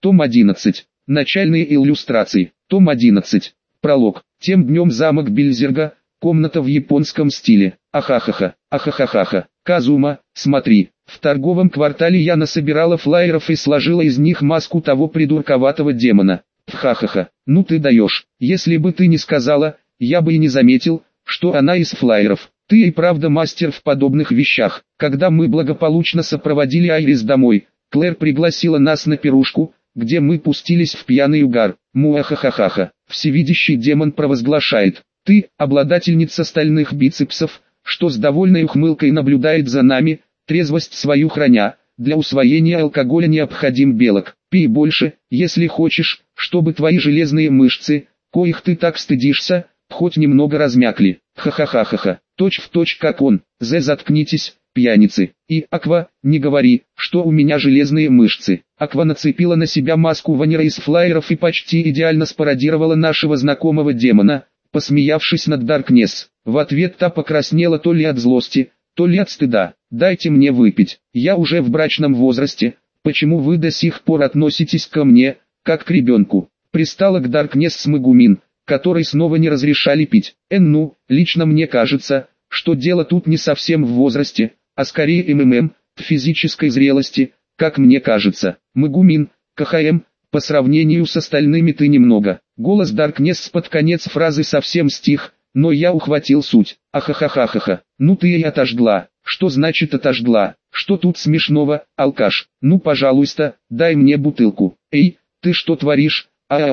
Том 11. Начальные иллюстрации. Том 11. Пролог. Тем днем замок Бильзерга, комната в японском стиле. Ахахаха, ахахахаха. Казума, смотри, в торговом квартале я насобирала флаеров и сложила из них маску того придурковатого демона. Хахаха, ну ты даешь, если бы ты не сказала, я бы и не заметил, что она из флаеров. Ты и правда мастер в подобных вещах. Когда мы благополучно сопроводили Айрис домой, Клэр пригласила нас на пирушку, где мы пустились в пьяный угар. Муахахахаха, всевидящий демон провозглашает. Ты, обладательница стальных бицепсов, что с довольной ухмылкой наблюдает за нами, трезвость свою храня, для усвоения алкоголя необходим белок. Пей больше, если хочешь, чтобы твои железные мышцы, коих ты так стыдишься, хоть немного размякли. Ха-ха-ха-ха-ха, точь в точь как он. Заткнитесь, пьяницы. И, Аква, не говори, что у меня железные мышцы. Аква нацепила на себя маску Ванера из флаеров и почти идеально спародировала нашего знакомого демона, посмеявшись над Даркнесс. В ответ та покраснела то ли от злости, то ли от стыда. «Дайте мне выпить, я уже в брачном возрасте, почему вы до сих пор относитесь ко мне, как к ребенку?» Пристала к Даркнесс Мегумин, которой снова не разрешали пить. Ну, лично мне кажется, что дело тут не совсем в возрасте, а скорее в физической зрелости, как мне кажется. Мегумин, КХМ, по сравнению с остальными ты немного. Голос Даркнесс под конец фразы совсем стих, но я ухватил суть. Ахахахахаха, ну ты и отожгла. Что значит отожгла? Что тут смешного, алкаш? Ну пожалуйста, дай мне бутылку. Эй, ты что творишь?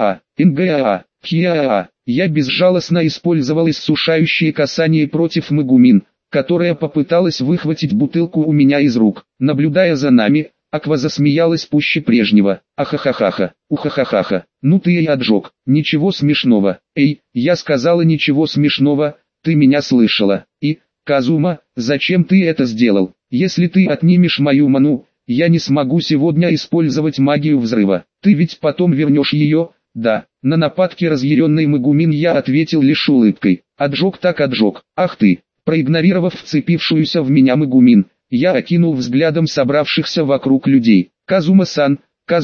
НГАА, ХИАА. Я безжалостно использовал иссушающее касание против Мегумин, которая попыталась выхватить бутылку у меня из рук. Наблюдая за нами, Аква засмеялась пуще прежнего. Ахахахаха, ухахахаха, ну ты и отжег. Ничего смешного. Эй, я сказала ничего смешного, ты меня слышала. И, Казума, зачем ты это сделал? Если ты отнимешь мою ману, я не смогу сегодня использовать магию взрыва. Ты ведь потом вернешь ее, да? На нападки разъяренной Мегумин я ответил лишь улыбкой. Отжег так отжег. Ах ты! Проигнорировав вцепившуюся в меня Мегумин, я окинул взглядом собравшихся вокруг людей. Казума-сан,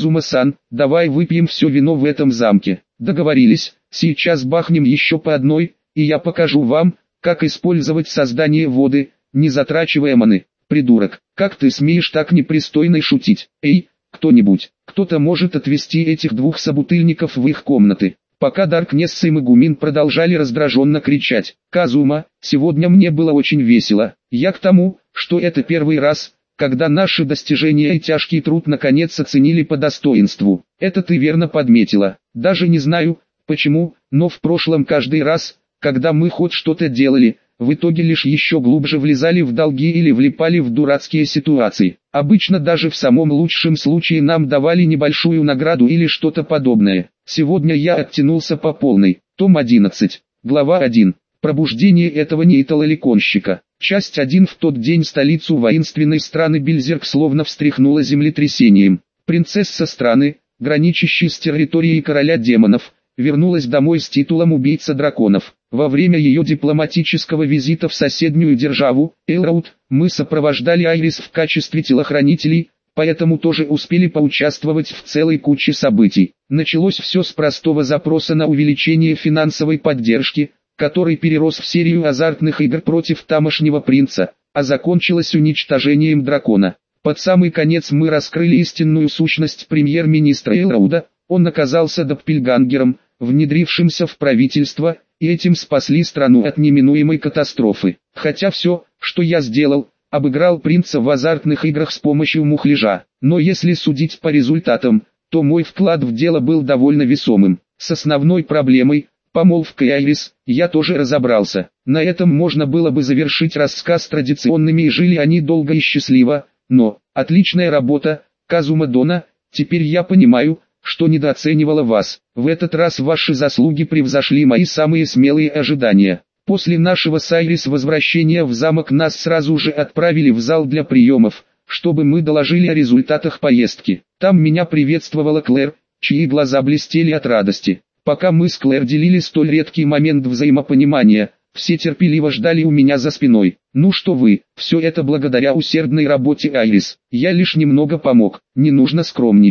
давай выпьем все вино в этом замке. Договорились, сейчас бахнем еще по одной, и я покажу вам, как использовать создание воды, не затрачивая маны. Придурок, как ты смеешь так непристойно шутить? Эй, кто-нибудь, кто-то может отвезти этих двух собутыльников в их комнаты. Пока Даркнесс и Мегумин продолжали раздраженно кричать. Казума, сегодня мне было очень весело. Я к тому, что это первый раз, когда наши достижения и тяжкий труд наконец оценили по достоинству. Это ты верно подметила. Даже не знаю, почему, но в прошлом каждый раз, когда мы хоть что-то делали, в итоге лишь еще глубже влезали в долги или влипали в дурацкие ситуации. Обычно даже в самом лучшем случае нам давали небольшую награду или что-то подобное. Сегодня я оттянулся по полной. Том 11. Глава 1. Пробуждение этого неиталоликонщика. Часть 1. В тот день столицу воинственной страны Бильзерг словно встряхнуло землетрясением. Принцесса страны, граничащей с территорией короля демонов, вернулась домой с титулом убийца драконов. Во время ее дипломатического визита в соседнюю державу, Элроуд, мы сопровождали Айрис в качестве телохранителей, поэтому тоже успели поучаствовать в целой куче событий. Началось все с простого запроса на увеличение финансовой поддержки, который перерос в серию азартных игр против тамошнего принца, а закончилось уничтожением дракона. Под самый конец мы раскрыли истинную сущность премьер-министра Элроуда. Он оказался доппельгангером, внедрившимся в правительство, и этим спасли страну от неминуемой катастрофы. Хотя все, что я сделал, обыграл принца в азартных играх с помощью мухляжа. Но если судить по результатам, то мой вклад в дело был довольно весомым. С основной проблемой, помолвкой Айрис, я тоже разобрался. На этом можно было бы завершить рассказ традиционными и жили они долго и счастливо, но, отличная работа, Казума Дона, теперь я понимаю, что недооценивала вас. В этот раз ваши заслуги превзошли мои самые смелые ожидания. После нашего с Айрис возвращения в замок нас сразу же отправили в зал для приемов, чтобы мы доложили о результатах поездки. Там меня приветствовала Клэр, чьи глаза блестели от радости. Пока мы с Клэр делили столь редкий момент взаимопонимания, все терпеливо ждали у меня за спиной. Ну что вы, все это благодаря усердной работе Айрис. Я лишь немного помог, не нужно скромничать.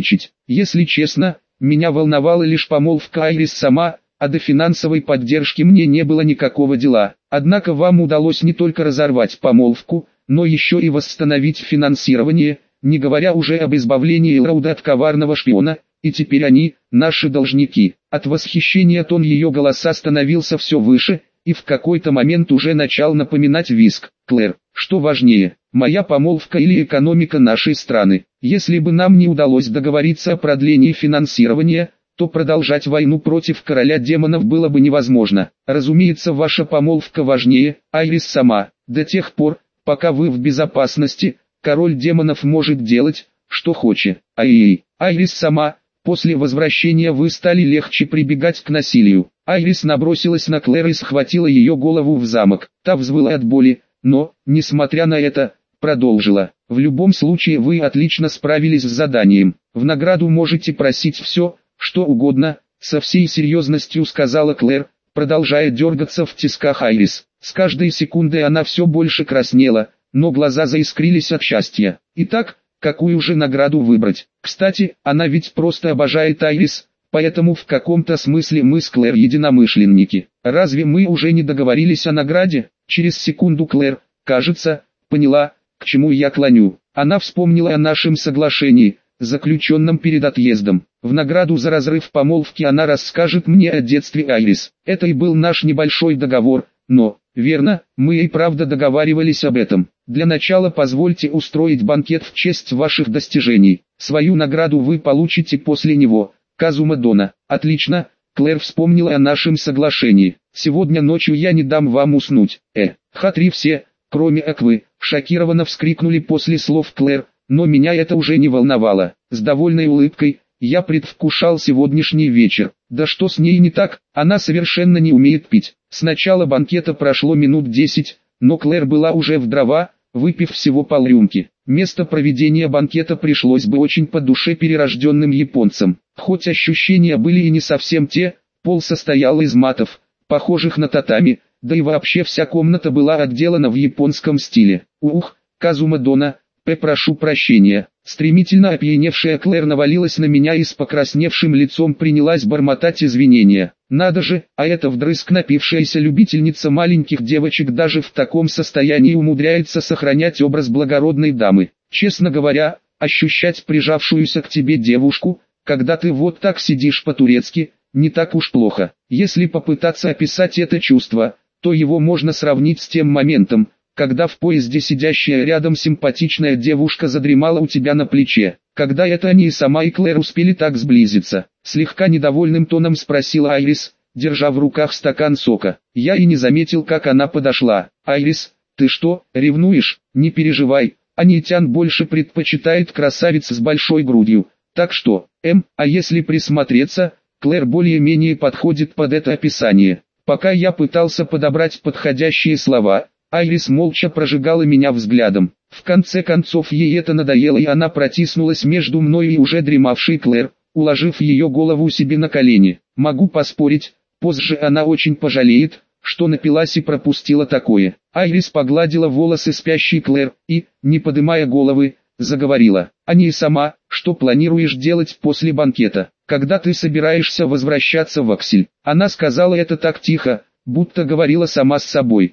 Если честно, меня волновала лишь помолвка Айрис сама, а до финансовой поддержки мне не было никакого дела. Однако вам удалось не только разорвать помолвку, но еще и восстановить финансирование, не говоря уже об избавлении Элроуда от коварного шпиона, и теперь они, наши должники. От восхищения тон ее голоса становился все выше, и в какой-то момент уже начал напоминать визг. Клэр, что важнее, моя помолвка или экономика нашей страны? Если бы нам не удалось договориться о продлении финансирования, то продолжать войну против короля демонов было бы невозможно. Разумеется, ваша помолвка важнее, Айрис сама. До тех пор, пока вы в безопасности, король демонов может делать, что хочет. Айрис сама, после возвращения вы стали легче прибегать к насилию. Айрис набросилась на Клэр и схватила ее голову в замок. Та взвыла от боли, но, несмотря на это, продолжила. В любом случае вы отлично справились с заданием. В награду можете просить все, что угодно, со всей серьезностью сказала Клэр, продолжая дергаться в тисках Айрис. С каждой секундой она все больше краснела, но глаза заискрились от счастья. Итак, какую же награду выбрать? Кстати, она ведь просто обожает Айрис, поэтому в каком-то смысле мы с Клэр единомышленники. Разве мы уже не договорились о награде? Через секунду Клэр, кажется, поняла, к чему я клоню. Она вспомнила о нашем соглашении, заключенном перед отъездом. В награду за разрыв помолвки она расскажет мне о детстве Айрис. Это и был наш небольшой договор, но, верно, мы и правда договаривались об этом. Для начала позвольте устроить банкет в честь ваших достижений. Свою награду вы получите после него. Казума Дона. Отлично, Клэр вспомнила о нашем соглашении. Сегодня ночью я не дам вам уснуть. Хатри все, кроме Аквы, шокированно вскрикнули после слов Клэр, но меня это уже не волновало. С довольной улыбкой, я предвкушал сегодняшний вечер. Да что с ней не так, она совершенно не умеет пить. С начала банкета прошло минут 10, но Клэр была уже в дрова, выпив всего полрюмки. Место проведения банкета пришлось бы очень по душе перерожденным японцам. Хоть ощущения были и не совсем те, пол состоял из матов, похожих на татами, да и вообще вся комната была отделана в японском стиле. Казума Дона, прошу прощения. Стремительно опьяневшая Клэр навалилась на меня и с покрасневшим лицом принялась бормотать извинения. Надо же, а эта вдрызг напившаяся любительница маленьких девочек даже в таком состоянии умудряется сохранять образ благородной дамы. Честно говоря, ощущать прижавшуюся к тебе девушку, когда ты вот так сидишь по-турецки, не так уж плохо. Если попытаться описать это чувство, то его можно сравнить с тем моментом, когда в поезде сидящая рядом симпатичная девушка задремала у тебя на плече. Когда это они и сама и Клэр успели так сблизиться? Слегка недовольным тоном спросила Айрис, держа в руках стакан сока. Я и не заметил, как она подошла. Айрис, ты что, ревнуешь? Не переживай, Анитян больше предпочитает красавиц с большой грудью. Так что, а если присмотреться, Клэр более-менее подходит под это описание. Пока я пытался подобрать подходящие слова, Айрис молча прожигала меня взглядом. В конце концов ей это надоело, и она протиснулась между мной и уже дремавшей Клэр, уложив ее голову себе на колени. Могу поспорить, позже она очень пожалеет, что напилась и пропустила такое. Айрис погладила волосы спящей Клэр и, не поднимая головы, заговорила. А не сама, что планируешь делать после банкета? Когда ты собираешься возвращаться в Аксель? Она сказала это так тихо, будто говорила сама с собой.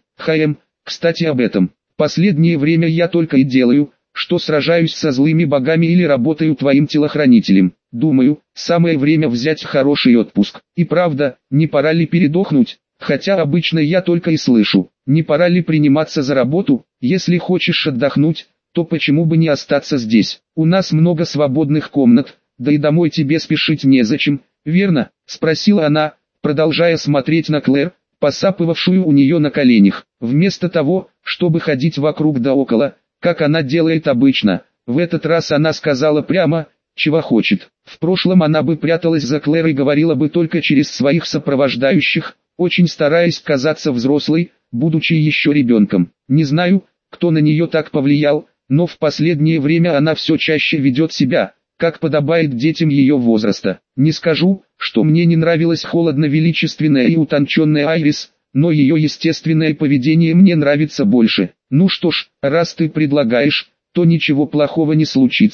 Кстати об этом. Последнее время я только и делаю, что сражаюсь со злыми богами или работаю твоим телохранителем. Думаю, самое время взять хороший отпуск. И правда, не пора ли передохнуть? Хотя обычно я только и слышу, не пора ли приниматься за работу? Если хочешь отдохнуть, то почему бы не остаться здесь? У нас много свободных комнат, да и домой тебе спешить незачем, верно? Спросила она, продолжая смотреть на Клэр, посапывавшую у нее на коленях. Вместо того, чтобы ходить вокруг да около, как она делает обычно, в этот раз она сказала прямо, чего хочет. В прошлом она бы пряталась за Клэр и говорила бы только через своих сопровождающих, очень стараясь казаться взрослой, будучи еще ребенком. Не знаю, кто на нее так повлиял, но в последнее время она все чаще ведет себя, как подобает детям ее возраста. Не скажу, что мне не нравилась холодно-величественная и утонченная Айрис, но ее естественное поведение мне нравится больше. Ну что ж, раз ты предлагаешь, то ничего плохого не случится,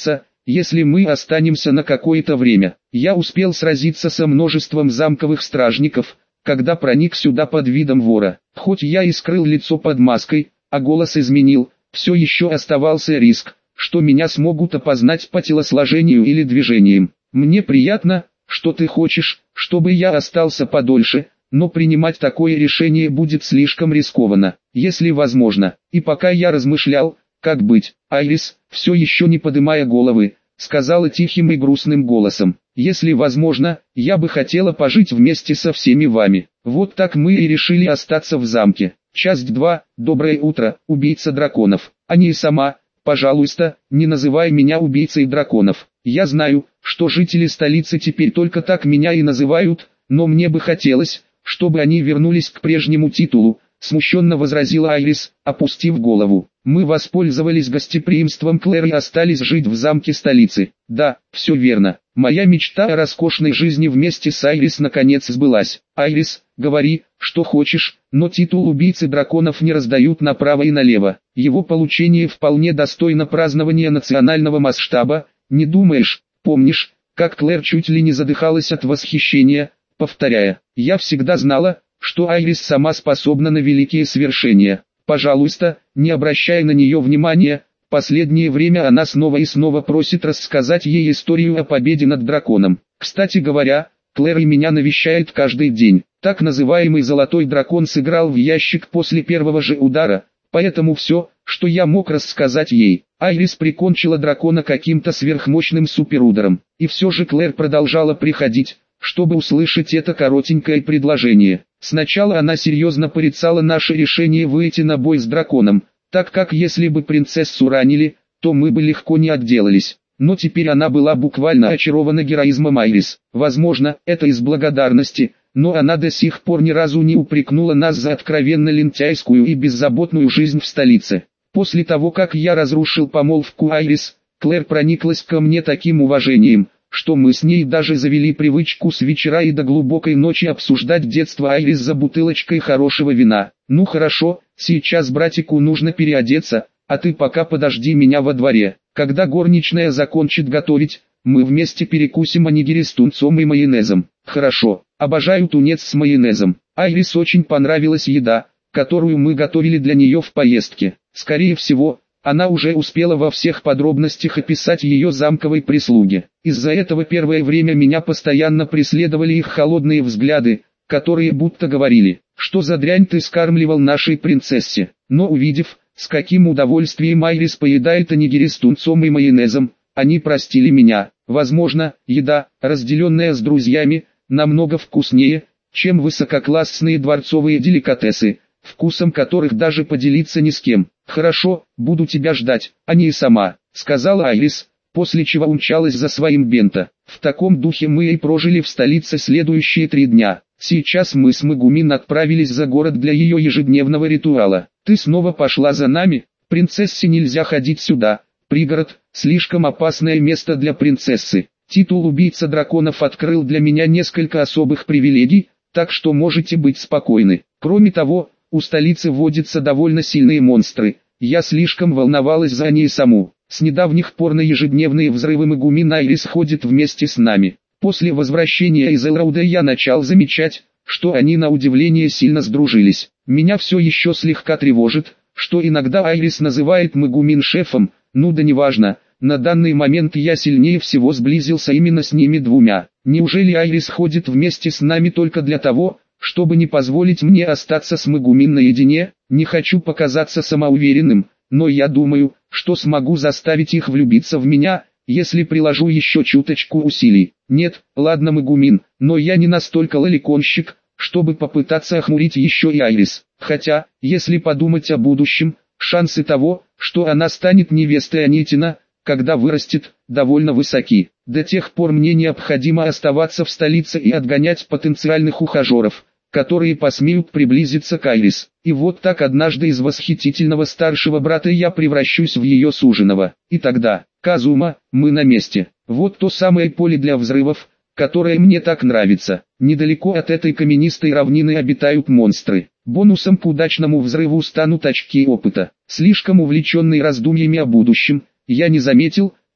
если мы останемся на какое-то время. Я успел сразиться со множеством замковых стражников, когда проник сюда под видом вора. Хоть я и скрыл лицо под маской, а голос изменил, все еще оставался риск, что меня смогут опознать по телосложению или движениям. Мне приятно, что ты хочешь, чтобы я остался подольше, но принимать такое решение будет слишком рискованно, если возможно. И пока я размышлял, как быть, Айрис, все еще не поднимая головы, сказала тихим и грустным голосом: если возможно, я бы хотела пожить вместе со всеми вами. Вот так мы и решили остаться в замке. Часть 2. Доброе утро, убийца драконов. А не сама, пожалуйста, не называй меня убийцей драконов. Я знаю, что жители столицы теперь только так меня и называют, но мне бы хотелось, чтобы они вернулись к прежнему титулу, смущенно возразила Айрис, опустив голову. Мы воспользовались гостеприимством Клэр и остались жить в замке столицы. Да, все верно. Моя мечта о роскошной жизни вместе с Айрис наконец сбылась. Айрис, говори, что хочешь, но титул убийцы драконов не раздают направо и налево. Его получение вполне достойно празднования национального масштаба, не думаешь? Помнишь, как Клэр чуть ли не задыхалась от восхищения, повторяя: «Я всегда знала, что Айрис сама способна на великие свершения». Пожалуйста, не обращай на нее внимания, последнее время она снова и снова просит рассказать ей историю о победе над драконом. Кстати говоря, Клэр и меня навещает каждый день. Так называемый золотой дракон сыграл в ящик после первого же удара, поэтому все, что я мог рассказать ей. Айрис прикончила дракона каким-то сверхмощным суперударом, и все же Клэр продолжала приходить, чтобы услышать это коротенькое предложение. Сначала она серьезно порицала наше решение выйти на бой с драконом, так как если бы принцессу ранили, то мы бы легко не отделались. Но теперь она была буквально очарована героизмом Айрис. Возможно, это из благодарности, но она до сих пор ни разу не упрекнула нас за откровенно лентяйскую и беззаботную жизнь в столице. После того, как я разрушил помолвку Айрис, Клэр прониклась ко мне таким уважением, что мы с ней даже завели привычку с вечера и до глубокой ночи обсуждать детство Айрис за бутылочкой хорошего вина. Ну хорошо, сейчас братику нужно переодеться, а ты пока подожди меня во дворе. Когда горничная закончит готовить, мы вместе перекусим онигири с тунцом и майонезом. Хорошо, обожаю тунец с майонезом. Айрис очень понравилась еда, которую мы готовили для нее в поездке. Скорее всего, она уже успела во всех подробностях описать ее замковой прислуге. Из-за этого первое время меня постоянно преследовали их холодные взгляды, которые будто говорили: «Что за дрянь ты скармливал нашей принцессе?» Но увидев, с каким удовольствием Айрис поедает онигири с тунцом и майонезом, они простили меня. Возможно, еда, разделенная с друзьями, намного вкуснее, чем высококлассные дворцовые деликатесы, вкусом которых даже поделиться ни с кем. «Хорошо, буду тебя ждать, а не и сама», — сказала Айрис, после чего умчалась за своим бенто. В таком духе мы и прожили в столице следующие 3 дня. Сейчас мы с Мегумин отправились за город для ее ежедневного ритуала. «Ты снова пошла за нами? Принцессе нельзя ходить сюда. Пригород – слишком опасное место для принцессы. Титул убийца драконов открыл для меня несколько особых привилегий, так что можете быть спокойны. Кроме того, у столицы водятся довольно сильные монстры. Я слишком волновалась за ней саму. С недавних пор на ежедневные взрывы Мегумин Айрис ходит вместе с нами. После возвращения из Элроуда я начал замечать, что они на удивление сильно сдружились. Меня все еще слегка тревожит, что иногда Айрис называет Мегумин шефом, ну да неважно. На данный момент я сильнее всего сблизился именно с ними двумя. Неужели Айрис ходит вместе с нами только для того, чтобы не позволить мне остаться с Мегумин наедине? Не хочу показаться самоуверенным, но я думаю, что смогу заставить их влюбиться в меня, если приложу еще чуточку усилий. Нет, ладно Мегумин, но я не настолько лоликонщик, чтобы попытаться охмурить еще и Айрис. Хотя, если подумать о будущем, шансы того, что она станет невестой Анитина, когда вырастет, довольно высоки. До тех пор мне необходимо оставаться в столице и отгонять потенциальных ухажеров, которые посмеют приблизиться к Айрис. И вот так однажды из восхитительного старшего брата я превращусь в ее суженого. И тогда, Казума, мы на месте. Вот то самое поле для взрывов, которое мне так нравится. Недалеко от этой каменистой равнины обитают монстры. Бонусом к удачному взрыву станут очки опыта. Слишком увлеченный раздумьями о будущем, я не заметил,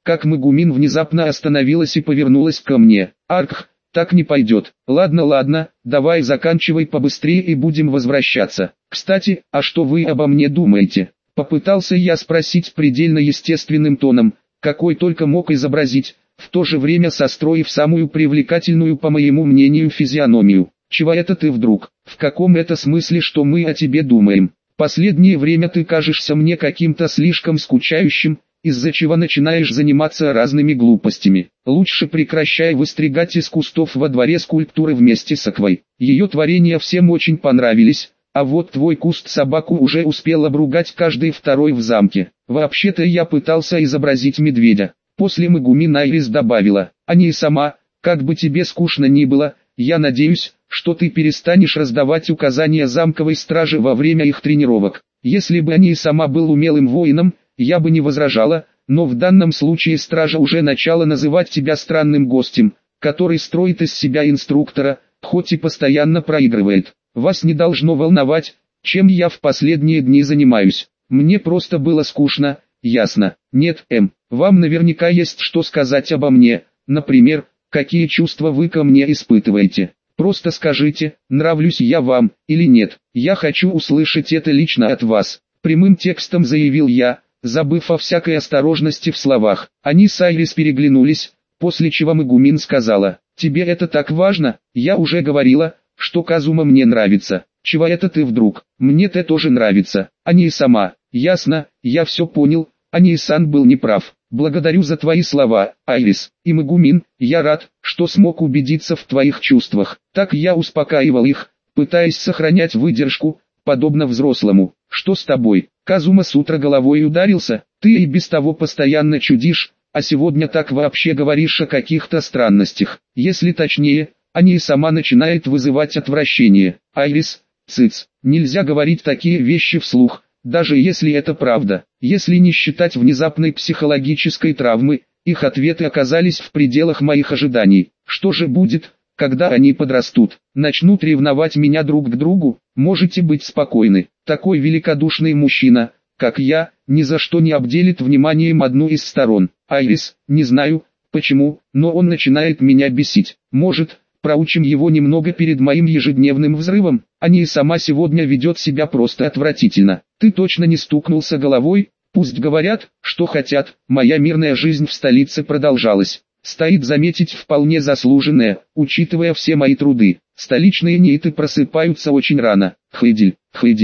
как Магумин внезапно остановилась и повернулась ко мне. Аркх, так не пойдет. Ладно, давай заканчивай побыстрее и будем возвращаться. Кстати, а что вы обо мне думаете? Попытался я спросить предельно естественным тоном, какой только мог изобразить, в то же время состроив самую привлекательную, по моему мнению, физиономию. Чего это ты вдруг? В каком это смысле, что мы о тебе думаем? Последнее время ты кажешься мне каким-то слишком скучающим, из-за чего начинаешь заниматься разными глупостями. Лучше прекращай выстригать из кустов во дворе скульптуры вместе с Аквой. Ее творения всем очень понравились, а вот твой куст собаку уже успел обругать каждый второй в замке. Вообще-то я пытался изобразить медведя. После Магумин Айрис добавила, а не сама, как бы тебе скучно ни было, я надеюсь, что ты перестанешь раздавать указания замковой страже во время их тренировок. Если бы они сама был умелым воином, я бы не возражала, но в данном случае стража уже начала называть тебя странным гостем, который строит из себя инструктора, хоть и постоянно проигрывает. Вас не должно волновать, чем я в последние дни занимаюсь. Мне просто было скучно, ясно? Нет, вам наверняка есть что сказать обо мне, например, какие чувства вы ко мне испытываете. Просто скажите, нравлюсь я вам, или нет. Я хочу услышать это лично от вас. Прямым текстом заявил я, забыв о всякой осторожности в словах. Они с Айрис переглянулись, после чего Магумин сказала, тебе это так важно? Я уже говорила, что Казума мне нравится. Чего это ты вдруг? Мне-то тоже нравится, а не и сама. Ясно, я все понял, Ани-сан был неправ. Благодарю за твои слова, Айрис. И Магумин, я рад, что смог убедиться в твоих чувствах. Так я успокаивал их, пытаясь сохранять выдержку, подобно взрослому. Что с тобой? Казума с утра головой ударился. Ты и без того постоянно чудишь, а сегодня так вообще говоришь о каких-то странностях. Если точнее, Ани сама начинает вызывать отвращение. Айрис, цыц, нельзя говорить такие вещи вслух. Даже если это правда, если не считать внезапной психологической травмы, их ответы оказались в пределах моих ожиданий. Что же будет, когда они подрастут? Начнут ревновать меня друг к другу? Можете быть спокойны. Такой великодушный мужчина, как я, ни за что не обделит вниманием одну из сторон. Айрис, не знаю, почему, но он начинает меня бесить. Может, проучим его немного перед моим ежедневным взрывом? Ани и сама сегодня ведет себя просто отвратительно. Ты точно не стукнулся головой? Пусть говорят, что хотят. Моя мирная жизнь в столице продолжалась. Стоит заметить вполне заслуженное, учитывая все мои труды. Столичные нииты просыпаются очень рано. Хейдиль,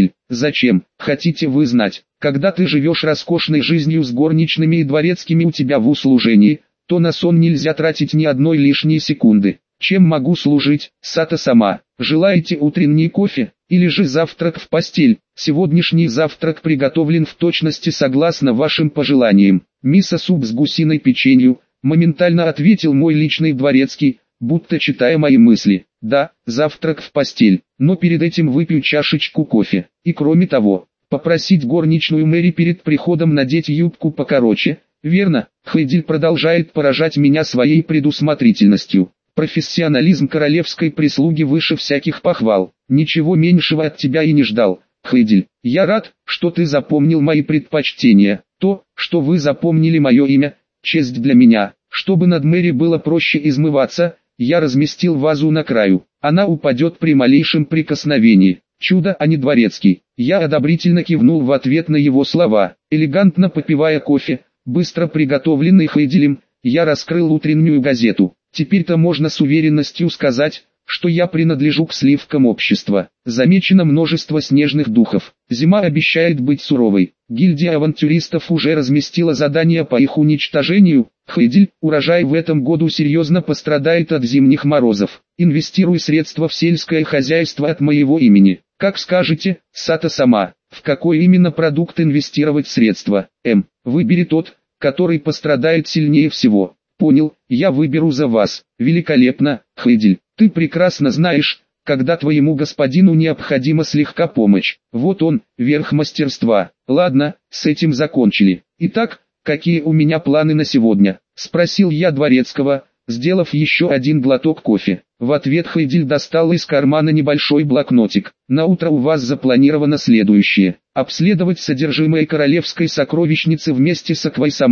зачем? Хотите вы знать? Когда ты живешь роскошной жизнью с горничными и дворецкими у тебя в услужении, то на сон нельзя тратить ни одной лишней секунды. Чем могу служить, Сато-сама? Желаете утренний кофе, или же завтрак в постель? Сегодняшний завтрак приготовлен в точности согласно вашим пожеланиям. Мисо-суп с гусиной печенью, моментально ответил мой личный дворецкий, будто читая мои мысли. Да, завтрак в постель, но перед этим выпью чашечку кофе. И кроме того, попросить горничную Мэри перед приходом надеть юбку покороче. Верно, Хейдиль продолжает поражать меня своей предусмотрительностью. Профессионализм королевской прислуги выше всяких похвал. Ничего меньшего от тебя и не ждал, Хейдиль. Я рад, что ты запомнил мои предпочтения. То, что вы запомнили мое имя, честь для меня. Чтобы над Мэри было проще измываться, я разместил вазу на краю. Она упадет при малейшем прикосновении. Чудо, а не дворецкий. Я одобрительно кивнул в ответ на его слова. Элегантно попивая кофе, быстро приготовленный Хейдилем, я раскрыл утреннюю газету. Теперь-то можно с уверенностью сказать, что я принадлежу к сливкам общества. Замечено множество снежных духов. Зима обещает быть суровой. Гильдия авантюристов уже разместила задания по их уничтожению. Хейдиль, урожай в этом году серьезно пострадает от зимних морозов. Инвестируй средства в сельское хозяйство от моего имени. Как скажете, Сато-сама, в какой именно продукт инвестировать средства? Выбери тот, который пострадает сильнее всего. Понял, я выберу за вас. Великолепно, Хейдиль. Ты прекрасно знаешь, когда твоему господину необходима слегка помощь. Вот он, верх мастерства. Ладно, с этим закончили. Итак, какие у меня планы на сегодня? Спросил я дворецкого, сделав еще один глоток кофе. В ответ Хейдиль достал из кармана небольшой блокнотик. На утро у вас запланировано следующее. Обследовать содержимое королевской сокровищницы вместе с Аквой-сама,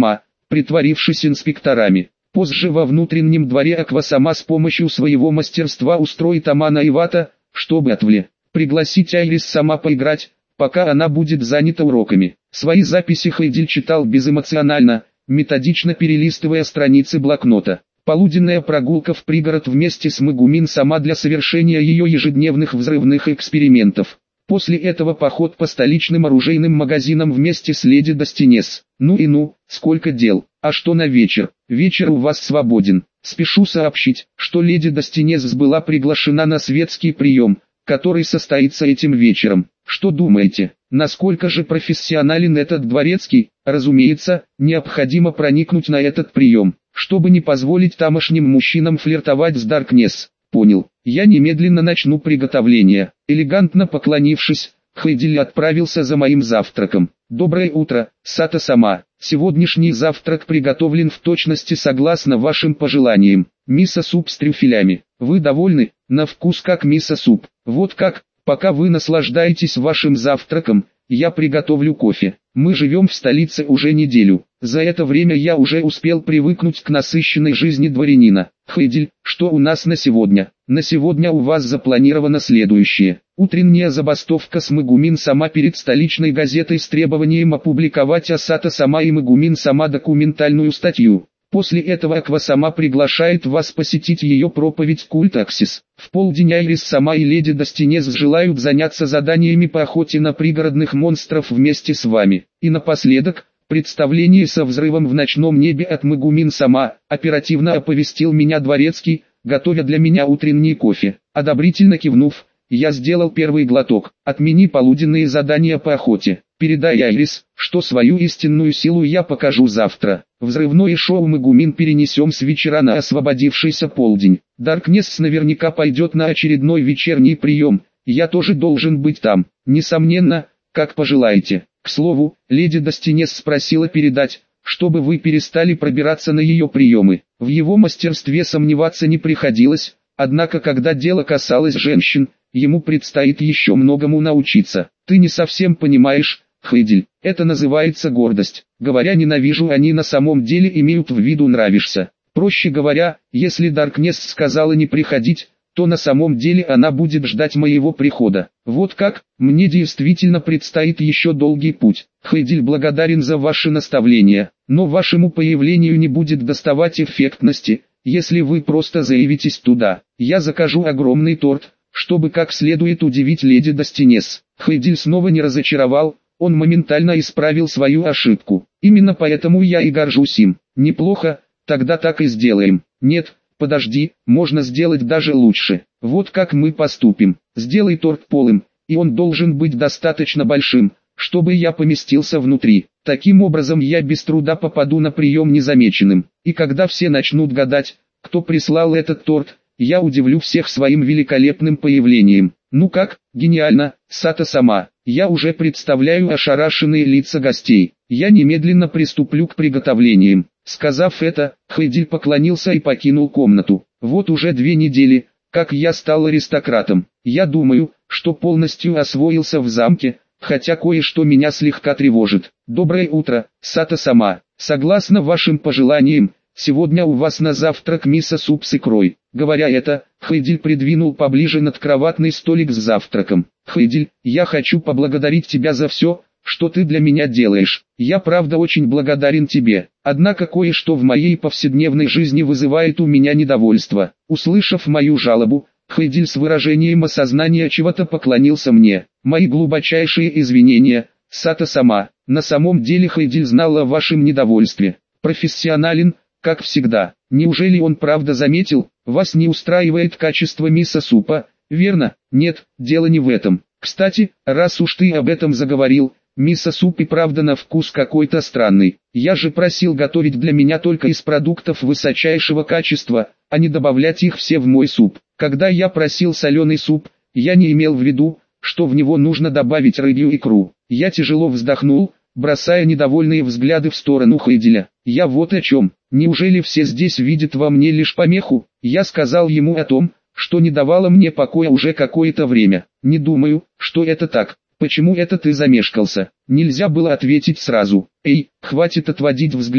притворившись инспекторами. Позже во внутреннем дворе Аква сама с помощью своего мастерства устроит Амана и Вата, чтобы пригласить Айрис сама поиграть, пока она будет занята уроками. Свои записи Хейдиль читал безэмоционально, методично перелистывая страницы блокнота. Полуденная прогулка в пригород вместе с Мегумин сама для совершения ее ежедневных взрывных экспериментов. После этого поход по столичным оружейным магазинам вместе с леди Достинес. Ну, сколько дел. А что на вечер? Вечер у вас свободен. Спешу сообщить, что леди Достинес была приглашена на светский прием, который состоится этим вечером. Что думаете, насколько же профессионален этот дворецкий? Разумеется, необходимо проникнуть на этот прием, чтобы не позволить тамошним мужчинам флиртовать с Даркнесс. Понял, я немедленно начну приготовление. Элегантно поклонившись, Хейдиль отправился за моим завтраком. Доброе утро, Сато-сама. Сегодняшний завтрак приготовлен в точности согласно вашим пожеланиям. Мисо-суп с трюфелями. Вы довольны? На вкус как мисо-суп. Вот как, пока вы наслаждаетесь вашим завтраком, я приготовлю кофе. Мы живем в столице уже неделю. За это время я уже успел привыкнуть к насыщенной жизни дворянина. Хейдиль, что у нас на сегодня? На сегодня у вас запланировано следующее. Утренняя забастовка с Мегумин сама перед столичной газетой с требованием опубликовать о Сато-сама и Мегумин сама документальную статью. После этого Аква сама приглашает вас посетить ее проповедь «Культ Аксис». В полдень Айрис сама и леди Достинес желают заняться заданиями по охоте на пригородных монстров вместе с вами. И напоследок, представление со взрывом в ночном небе от Мегумин сама, оперативно оповестил меня дворецкий, готовя для меня утренний кофе. Одобрительно кивнув, я сделал первый глоток. Отмени полуденные задания по охоте. Передай Айрис, что свою истинную силу я покажу завтра. Взрывное шоу Мегумин перенесем с вечера на освободившийся полдень. Даркнесс наверняка пойдет на очередной вечерний прием. Я тоже должен быть там. Несомненно, как пожелаете. К слову, леди Достинес спросила передать, чтобы вы перестали пробираться на ее приемы. В его мастерстве сомневаться не приходилось, однако когда дело касалось женщин, ему предстоит еще многому научиться. Ты не совсем понимаешь, Хейдиль, это называется гордость. Говоря ненавижу, они на самом деле имеют в виду нравишься. Проще говоря, если Даркнесс сказала не приходить, то на самом деле она будет ждать моего прихода. Вот как, мне действительно предстоит еще долгий путь. Хейдиль благодарен за ваши наставления, но вашему появлению не будет доставать эффектности, если вы просто заявитесь туда. Я закажу огромный торт, чтобы как следует удивить леди Достинес. Хейдиль снова не разочаровал, он моментально исправил свою ошибку. Именно поэтому я и горжусь им. Неплохо, тогда так и сделаем. Нет, подожди, можно сделать даже лучше. Вот как мы поступим. Сделай торт полым, и он должен быть достаточно большим, чтобы я поместился внутри. Таким образом я без труда попаду на прием незамеченным. И когда все начнут гадать, кто прислал этот торт, я удивлю всех своим великолепным появлением. Ну как, гениально, Сато-сама. Я уже представляю ошарашенные лица гостей. Я немедленно приступлю к приготовлениям. Сказав это, Хейдиль поклонился и покинул комнату. Вот уже 2 недели, как я стал аристократом. Я думаю, что полностью освоился в замке, хотя кое-что меня слегка тревожит. Доброе утро, Сато-сама. Согласно вашим пожеланиям, сегодня у вас на завтрак мисо-суп с икрой. Говоря это, Хейдиль придвинул поближе надкроватный столик с завтраком. Хейдиль, я хочу поблагодарить тебя за все, что ты для меня делаешь. Я правда очень благодарен тебе. Однако кое-что в моей повседневной жизни вызывает у меня недовольство. Услышав мою жалобу, Хейдиль с выражением осознания чего-то поклонился мне. Мои глубочайшие извинения, Сато-сама. На самом деле Хейдиль знал о вашем недовольстве. Профессионален, как всегда. Неужели он правда заметил, вас не устраивает качество мисо-супа, верно? Нет, дело не в этом. Кстати, раз уж ты об этом заговорил, мисо-суп и правда на вкус какой-то странный. Я же просил готовить для меня только из продуктов высочайшего качества, а не добавлять их все в мой суп. Когда я просил соленый суп, я не имел в виду, что в него нужно добавить рыбью икру. Я тяжело вздохнул, бросая недовольные взгляды в сторону Хейдиля. Я вот о чем. Неужели все здесь видят во мне лишь помеху? Я сказал ему о том, что не давало мне покоя уже какое-то время. Не думаю, что это так. Почему это ты замешкался? Нельзя было ответить сразу. Эй, хватит отводить взгляд.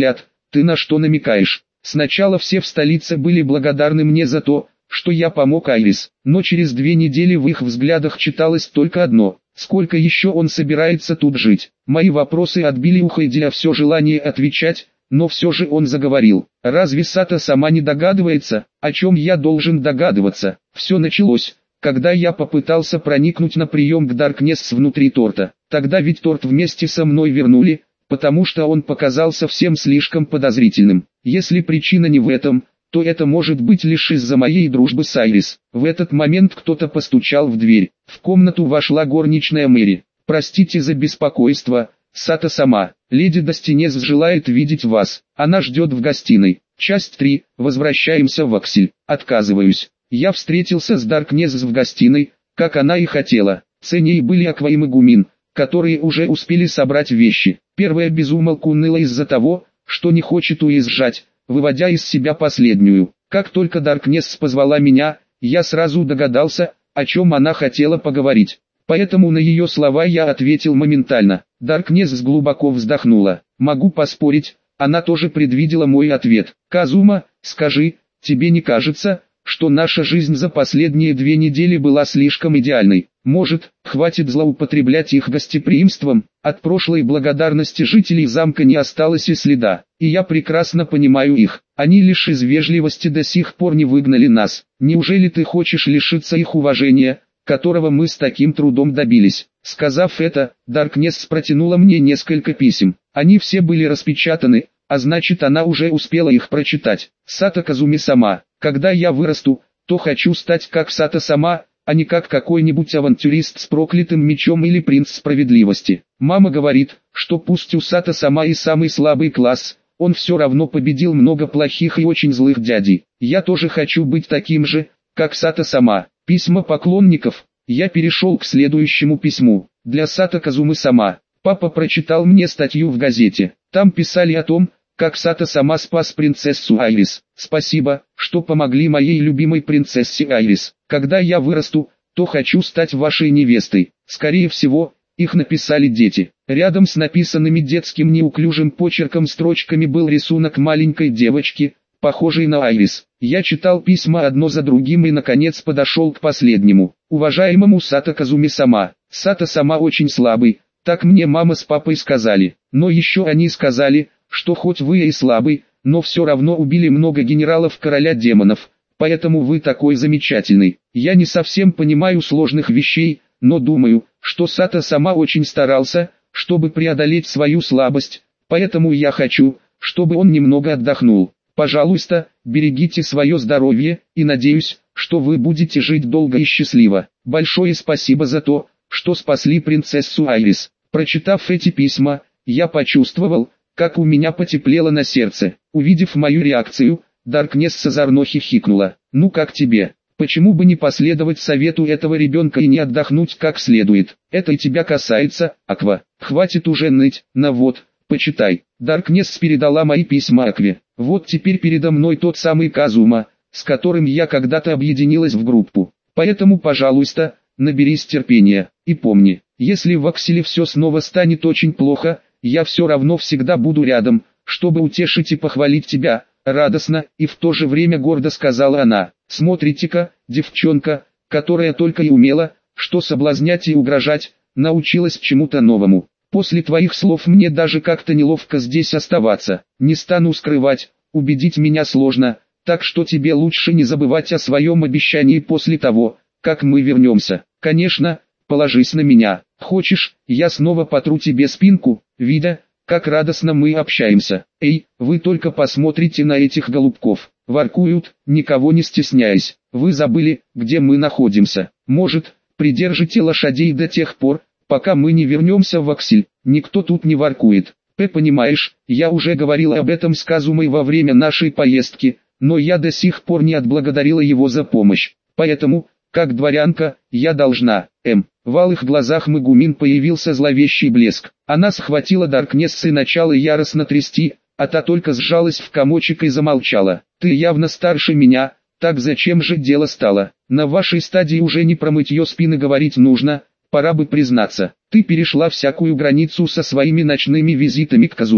Ты на что намекаешь? Сначала все в столице были благодарны мне за то, что я помог Айрис, но через 2 недели в их взглядах читалось только одно: сколько еще он собирается тут жить? Мои вопросы отбили у Хайдия все желание отвечать, но все же он заговорил. Разве Сато сама не догадывается, о чем я должен догадываться? Все началось, когда я попытался проникнуть на прием к Даркнесс внутри торта. Тогда ведь торт вместе со мной вернули, потому что он показался всем слишком подозрительным. Если причина не в этом, то это может быть лишь из-за моей дружбы с Айрис. В этот момент кто-то постучал в дверь. В комнату вошла горничная Мэри. «Простите за беспокойство, Сато сама. Леди Достинез желает видеть вас. Она ждет в гостиной». Часть 3. Возвращаемся в Аксель. Отказываюсь. Я встретился с Даркнесс в гостиной, как она и хотела. С ней были Аква и Мегумин, которые уже успели собрать вещи. Первая безумолку ныла из-за того, что не хочет уезжать, выводя из себя последнюю. Как только Даркнесс позвала меня, я сразу догадался, о чем она хотела поговорить. Поэтому на ее слова я ответил моментально. Даркнесс глубоко вздохнула. Могу поспорить, она тоже предвидела мой ответ. «Казума, скажи, тебе не кажется, что наша жизнь за последние 2 недели была слишком идеальной? Может, хватит злоупотреблять их гостеприимством? От прошлой благодарности жителей замка не осталось и следа, и я прекрасно понимаю их. Они лишь из вежливости до сих пор не выгнали нас. Неужели ты хочешь лишиться их уважения, которого мы с таким трудом добились?» Сказав это, Даркнесс протянула мне несколько писем. Они все были распечатаны, а значит, она уже успела их прочитать. «Сато Казуми-сама, когда я вырасту, то хочу стать как Сато сама, а не как какой-нибудь авантюрист с проклятым мечом или принц справедливости. Мама говорит, что пусть у Сато сама и самый слабый класс, он все равно победил много плохих и очень злых дядей. Я тоже хочу быть таким же, как Сато сама». Письма поклонников. Я перешел к следующему письму. Для Сато Казумы-сама. Папа прочитал мне статью в газете. Там писали о том, как Сато сама спас принцессу Айрис. Спасибо, что помогли моей любимой принцессе Айрис. Когда я вырасту, то хочу стать вашей невестой. Скорее всего, их написали дети. Рядом с написанными детским неуклюжим почерком строчками был рисунок маленькой девочки, похожей на Айрис. Я читал письма одно за другим и наконец подошел к последнему. Уважаемому Сато Казуми-сама. Сато сама очень слабый, так мне мама с папой сказали. Но еще они сказали, что хоть вы и слабый, но все равно убили много генералов короля демонов, поэтому вы такой замечательный. Я не совсем понимаю сложных вещей, но думаю, что Сато сама очень старался, чтобы преодолеть свою слабость, поэтому я хочу, чтобы он немного отдохнул. Пожалуйста, берегите свое здоровье, и надеюсь, что вы будете жить долго и счастливо. Большое спасибо за то, что спасли принцессу Айрис. Прочитав эти письма, я почувствовал, как у меня потеплело на сердце. Увидев мою реакцию, Даркнесс озорно хихикнула. «Ну как тебе? Почему бы не последовать совету этого ребенка и не отдохнуть как следует? Это и тебя касается, Аква. Хватит уже ныть, на вот, почитай». Даркнесс передала мои письма Акве. Вот теперь передо мной тот самый Казума, с которым я когда-то объединилась в группу. Поэтому, пожалуйста, наберись терпения, и помни, если в Акселе все снова станет очень плохо, я все равно всегда буду рядом, чтобы утешить и похвалить тебя, радостно и в то же время гордо сказала она. Смотрите-ка, девчонка, которая только и умела, что соблазнять и угрожать, научилась чему-то новому. После твоих слов мне даже как-то неловко здесь оставаться. Не стану скрывать, убедить меня сложно, так что тебе лучше не забывать о своем обещании после того, как мы вернемся. Конечно, положись на меня. Хочешь, я снова потру тебе спинку, видя, как радостно мы общаемся. Эй, вы только посмотрите на этих голубков. Воркуют, никого не стесняясь. Вы забыли, где мы находимся. Может, придержите лошадей до тех пор, пока мы не вернемся в Аксель. Никто тут не воркует. Понимаешь, я уже говорил об этом с Казумой во время нашей поездки, но я до сих пор не отблагодарила его за помощь. Поэтому, как дворянка, я должна. В алых глазах Мегумин появился зловещий блеск. Она схватила Даркнесс и начала яростно трясти, а та только сжалась в комочек и замолчала. «Ты явно старше меня, так зачем же дело стало? На вашей стадии уже не про мытье спины говорить нужно, пора бы признаться. Ты перешла всякую границу со своими ночными визитами к Казуме.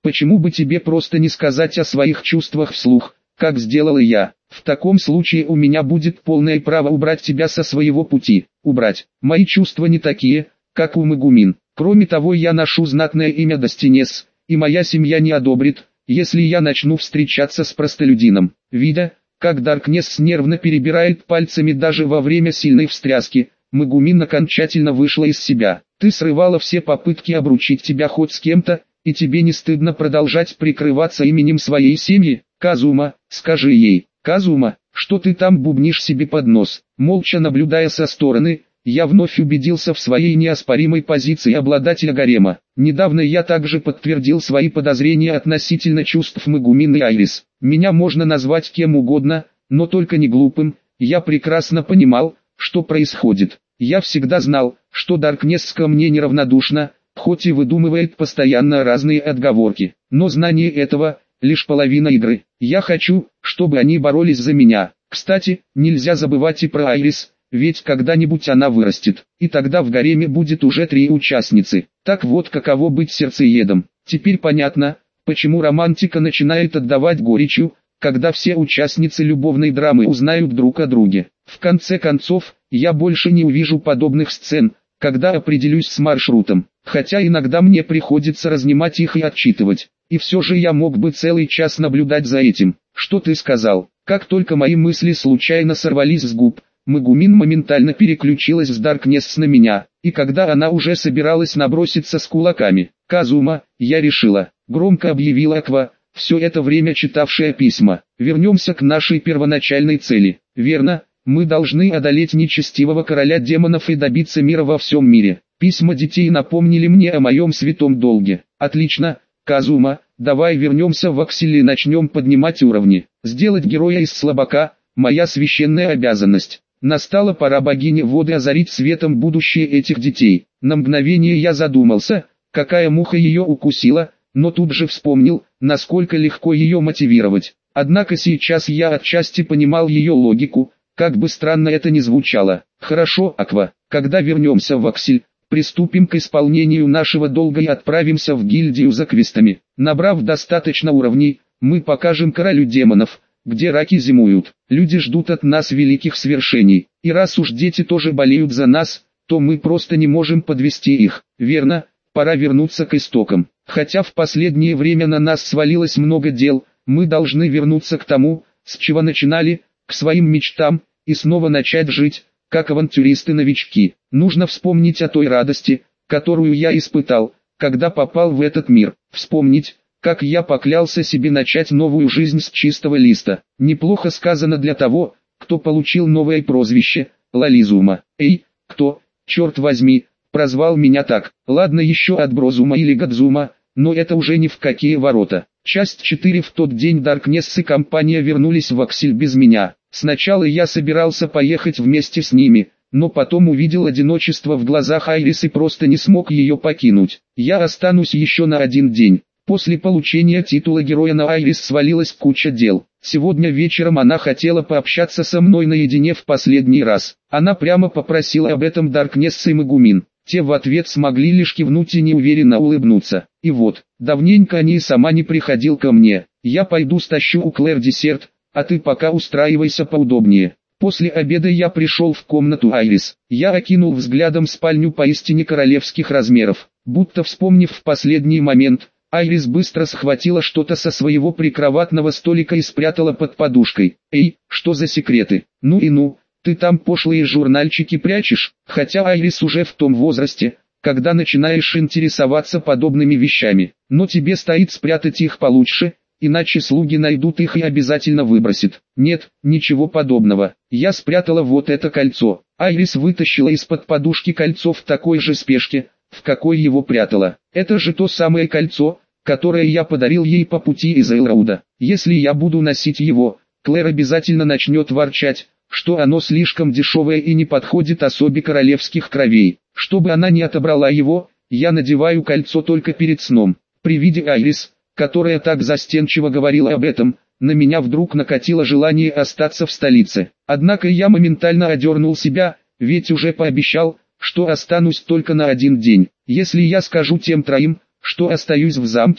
Почему бы тебе просто не сказать о своих чувствах вслух, как сделала я? В таком случае у меня будет полное право убрать тебя со своего пути. Убрать. Мои чувства не такие, как у Мегумин. Кроме того, я ношу знатное имя Достинес, и моя семья не одобрит, если я начну встречаться с простолюдином. Видя, как Даркнесс нервно перебирает пальцами даже во время сильной встряски, Мегумин окончательно вышла из себя. Ты срывала все попытки обручить тебя хоть с кем-то, и тебе не стыдно продолжать прикрываться именем своей семьи? Казума, скажи ей, Казума, что ты там бубнишь себе под нос? Молча наблюдая со стороны, я вновь убедился в своей неоспоримой позиции обладателя гарема. Недавно я также подтвердил свои подозрения относительно чувств Мегумин и Айрис. Меня можно назвать кем угодно, но только не глупым. Я прекрасно понимал, что происходит. Я всегда знал, что Даркнесс ко мне неравнодушна, хоть и выдумывает постоянно разные отговорки. Но знание этого – лишь половина игры. Я хочу, чтобы они боролись за меня. Кстати, нельзя забывать и про Айрис, ведь когда-нибудь она вырастет, и тогда в гареме будет уже 3 участницы. Так вот, каково быть сердцеедом. Теперь понятно, почему романтика начинает отдавать горечью, когда все участницы любовной драмы узнают друг о друге. В конце концов, я больше не увижу подобных сцен, когда определюсь с маршрутом, хотя иногда мне приходится разнимать их и отчитывать. И все же я мог бы целый час наблюдать за этим. Что ты сказал? Как только мои мысли случайно сорвались с губ, Мегумин моментально переключилась с Даркнесс на меня, и когда она уже собиралась наброситься с кулаками, «Казума, я решила», — громко объявила Аква, все это время читавшая письма. «Вернемся к нашей первоначальной цели. Верно, мы должны одолеть нечестивого короля демонов и добиться мира во всем мире. Письма детей напомнили мне о моем святом долге. Отлично, Казума, давай вернемся в Аксель и начнем поднимать уровни. Сделать героя из слабака – моя священная обязанность». Настала пора богини воды озарить светом будущее этих детей. На мгновение я задумался, какая муха ее укусила, но тут же вспомнил, насколько легко ее мотивировать. Однако сейчас я отчасти понимал ее логику, как бы странно это ни звучало. Хорошо, Аква, когда вернемся в Аксель, приступим к исполнению нашего долга и отправимся в гильдию за квестами. Набрав достаточно уровней, мы покажем королю демонов, где раки зимуют. Люди ждут от нас великих свершений, и раз уж дети тоже болеют за нас, то мы просто не можем подвести их. Верно, пора вернуться к истокам. Хотя в последнее время на нас свалилось много дел, мы должны вернуться к тому, с чего начинали, к своим мечтам, и снова начать жить, как авантюристы-новички. Нужно вспомнить о той радости, которую я испытал, когда попал в этот мир. Вспомнить, как я поклялся себе начать новую жизнь с чистого листа. Неплохо сказано для того, кто получил новое прозвище – Лализума. Эй, кто, черт возьми, прозвал меня так? Ладно еще Отброзума или Гадзума, но это уже ни в какие ворота. Часть 4. В тот день Даркнесс и компания вернулись в Аксель без меня. Сначала я собирался поехать вместе с ними, но потом увидел одиночество в глазах Айрис и просто не смог ее покинуть. Я останусь еще на 1 день. После получения титула героя на Айрис свалилась куча дел. Сегодня вечером она хотела пообщаться со мной наедине в последний раз. Она прямо попросила об этом Даркнесс и Мегумин. Те в ответ смогли лишь кивнуть и неуверенно улыбнуться. И вот, давненько они сама не приходил ко мне. Я пойду стащу у Клэр десерт, а ты пока устраивайся поудобнее. После обеда я пришел в комнату Айрис. Я окинул взглядом спальню поистине королевских размеров. Будто вспомнив в последний момент, Айрис быстро схватила что-то со своего прикроватного столика и спрятала под подушкой. «Эй, что за секреты? Ну и ну, ты там пошлые журнальчики прячешь?» Хотя Айрис уже в том возрасте, когда начинаешь интересоваться подобными вещами. Но тебе стоит спрятать их получше, иначе слуги найдут их и обязательно выбросят. Нет, ничего подобного. Я спрятала вот это кольцо. Айрис вытащила из-под подушки кольцо в такой же спешке, в какой его прятала. Это же то самое кольцо, которое я подарил ей по пути из Элроуда. Если я буду носить его, Клэр обязательно начнет ворчать, что оно слишком дешевое и не подходит особе королевских кровей. Чтобы она не отобрала его, я надеваю кольцо только перед сном. При виде Айрис, которая так застенчиво говорила об этом, на меня вдруг накатило желание остаться в столице. Однако я моментально одернул себя, ведь уже пообещал, что останусь только на 1 день. Если я скажу тем 3, что остаюсь в замке,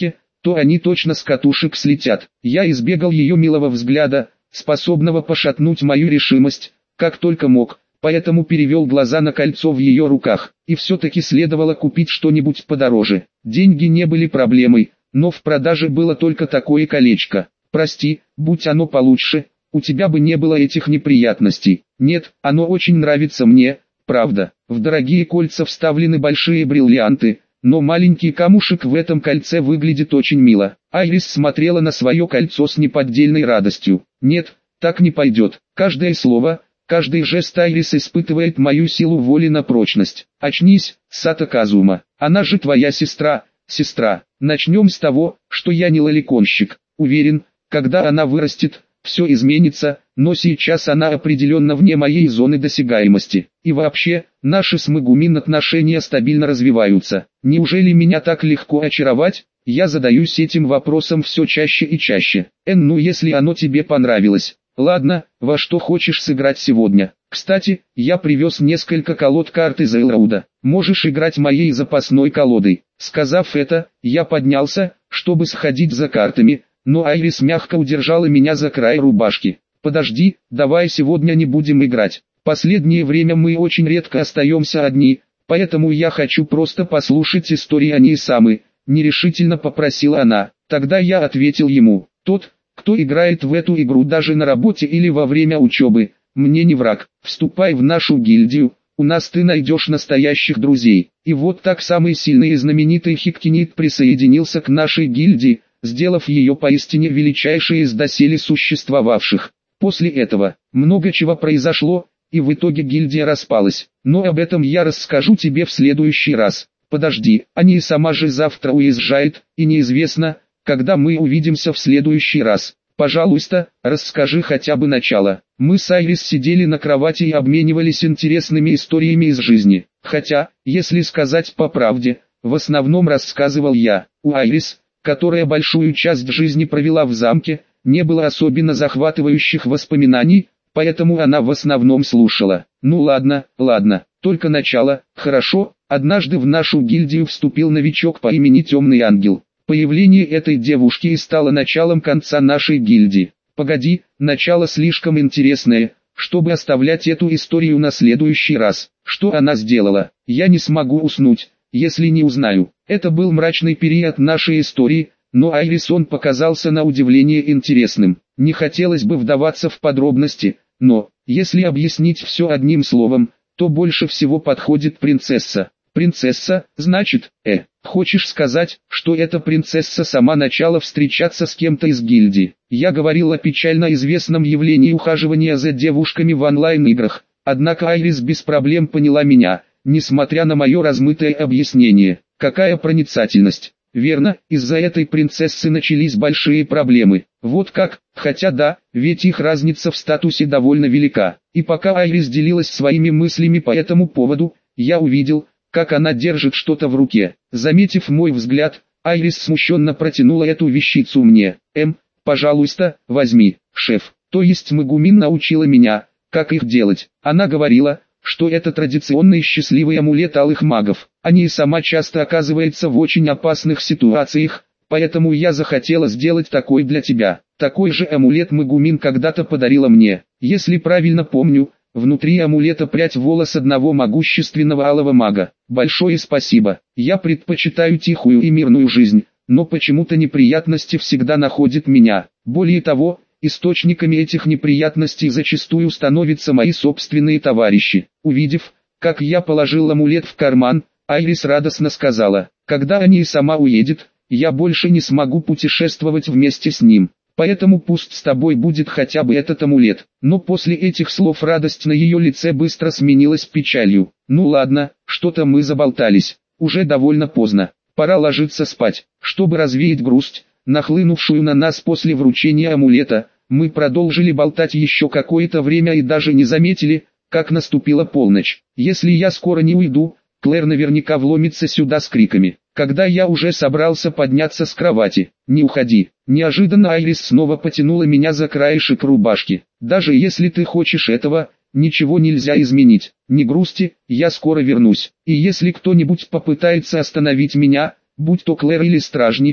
то они точно с катушек слетят. Я избегал ее милого взгляда, способного пошатнуть мою решимость, как только мог, поэтому перевел глаза на кольцо в ее руках. И все-таки следовало купить что-нибудь подороже. Деньги не были проблемой, но в продаже было только такое колечко. Прости, будь оно получше, у тебя бы не было этих неприятностей. Нет, оно очень нравится мне, правда. В дорогие кольца вставлены большие бриллианты, но маленький камушек в этом кольце выглядит очень мило. Айрис смотрела на свое кольцо с неподдельной радостью. Нет, так не пойдет. Каждое слово, каждый жест Айрис испытывает мою силу воли на прочность. Очнись, Сато Казума. Она же твоя сестра, сестра. Начнем с того, что я не лоликонщик. Уверен, когда она вырастет, все изменится, но сейчас она определенно вне моей зоны досягаемости. И вообще, наши с Мегумин отношения стабильно развиваются. Неужели меня так легко очаровать? Я задаюсь этим вопросом все чаще и чаще. Ну если оно тебе понравилось. Ладно, во что хочешь сыграть сегодня? Кстати, я привез несколько колод карт из Эйлроуда. Можешь играть моей запасной колодой. Сказав это, я поднялся, чтобы сходить за картами, но Айрис мягко удержала меня за край рубашки. «Подожди, давай сегодня не будем играть. Последнее время мы очень редко остаемся одни, поэтому я хочу просто послушать истории о ней самой», — нерешительно попросила она. Тогда я ответил ему: «Тот, кто играет в эту игру даже на работе или во время учебы, мне не враг. Вступай в нашу гильдию, у нас ты найдешь настоящих друзей». И вот так самый сильный и знаменитый Хиккинит присоединился к нашей гильдии, сделав ее поистине величайшей из доселе существовавших. После этого много чего произошло, и в итоге гильдия распалась. Но об этом я расскажу тебе в следующий раз. Подожди, они сама же завтра уезжает, и неизвестно, когда мы увидимся в следующий раз. Пожалуйста, расскажи хотя бы начало. Мы с Айрис сидели на кровати и обменивались интересными историями из жизни. Хотя, если сказать по правде, в основном рассказывал я. У Айрис, которая большую часть жизни провела в замке, не было особенно захватывающих воспоминаний, поэтому она в основном слушала. Ну ладно, только начало. Хорошо, однажды в нашу гильдию вступил новичок по имени Темный Ангел. Появление этой девушки и стало началом конца нашей гильдии. Погоди, начало слишком интересное, чтобы оставлять эту историю на следующий раз. Что она сделала? Я не смогу уснуть, если не узнаю. Это был мрачный период нашей истории, но Айрис он показался на удивление интересным. Не хотелось бы вдаваться в подробности, но, если объяснить все одним словом, то больше всего подходит принцесса. Принцесса, значит, хочешь сказать, что эта принцесса сама начала встречаться с кем-то из гильдии? Я говорил о печально известном явлении ухаживания за девушками в онлайн-играх, однако Айрис без проблем поняла меня, несмотря на мое размытое объяснение. Какая проницательность! Верно, из-за этой принцессы начались большие проблемы. Вот как, хотя да, ведь их разница в статусе довольно велика. И пока Айрис делилась своими мыслями по этому поводу, я увидел, как она держит что-то в руке. Заметив мой взгляд, Айрис смущенно протянула эту вещицу мне. Пожалуйста, возьми, шеф. То есть Мегумин научила меня, как их делать. Она говорила, что это традиционный счастливый амулет алых магов. Они и сама часто оказывается в очень опасных ситуациях, поэтому я захотела сделать такой для тебя. Такой же амулет Мегумин когда-то подарила мне. Если правильно помню, внутри амулета прядь волос одного могущественного алого мага. Большое спасибо. Я предпочитаю тихую и мирную жизнь, но почему-то неприятности всегда находят меня. Более того, источниками этих неприятностей зачастую становятся мои собственные товарищи. Увидев, как я положил амулет в карман, Айрис радостно сказала: «Когда они сама уедет, я больше не смогу путешествовать вместе с ним. Поэтому пусть с тобой будет хотя бы этот амулет». Но после этих слов радость на ее лице быстро сменилась печалью. Ну ладно, что-то мы заболтались. Уже довольно поздно. Пора ложиться спать. Чтобы развеять грусть, нахлынувшую на нас после вручения амулета, мы продолжили болтать еще какое-то время и даже не заметили, как наступила полночь. Если я скоро не уйду, Клэр наверняка вломится сюда с криками. Когда я уже собрался подняться с кровати: «Не уходи!» Неожиданно Айрис снова потянула меня за краешек рубашки. «Даже если ты хочешь этого, ничего нельзя изменить. Не грусти, я скоро вернусь. И если кто-нибудь попытается остановить меня, будь то Клэр или стражники,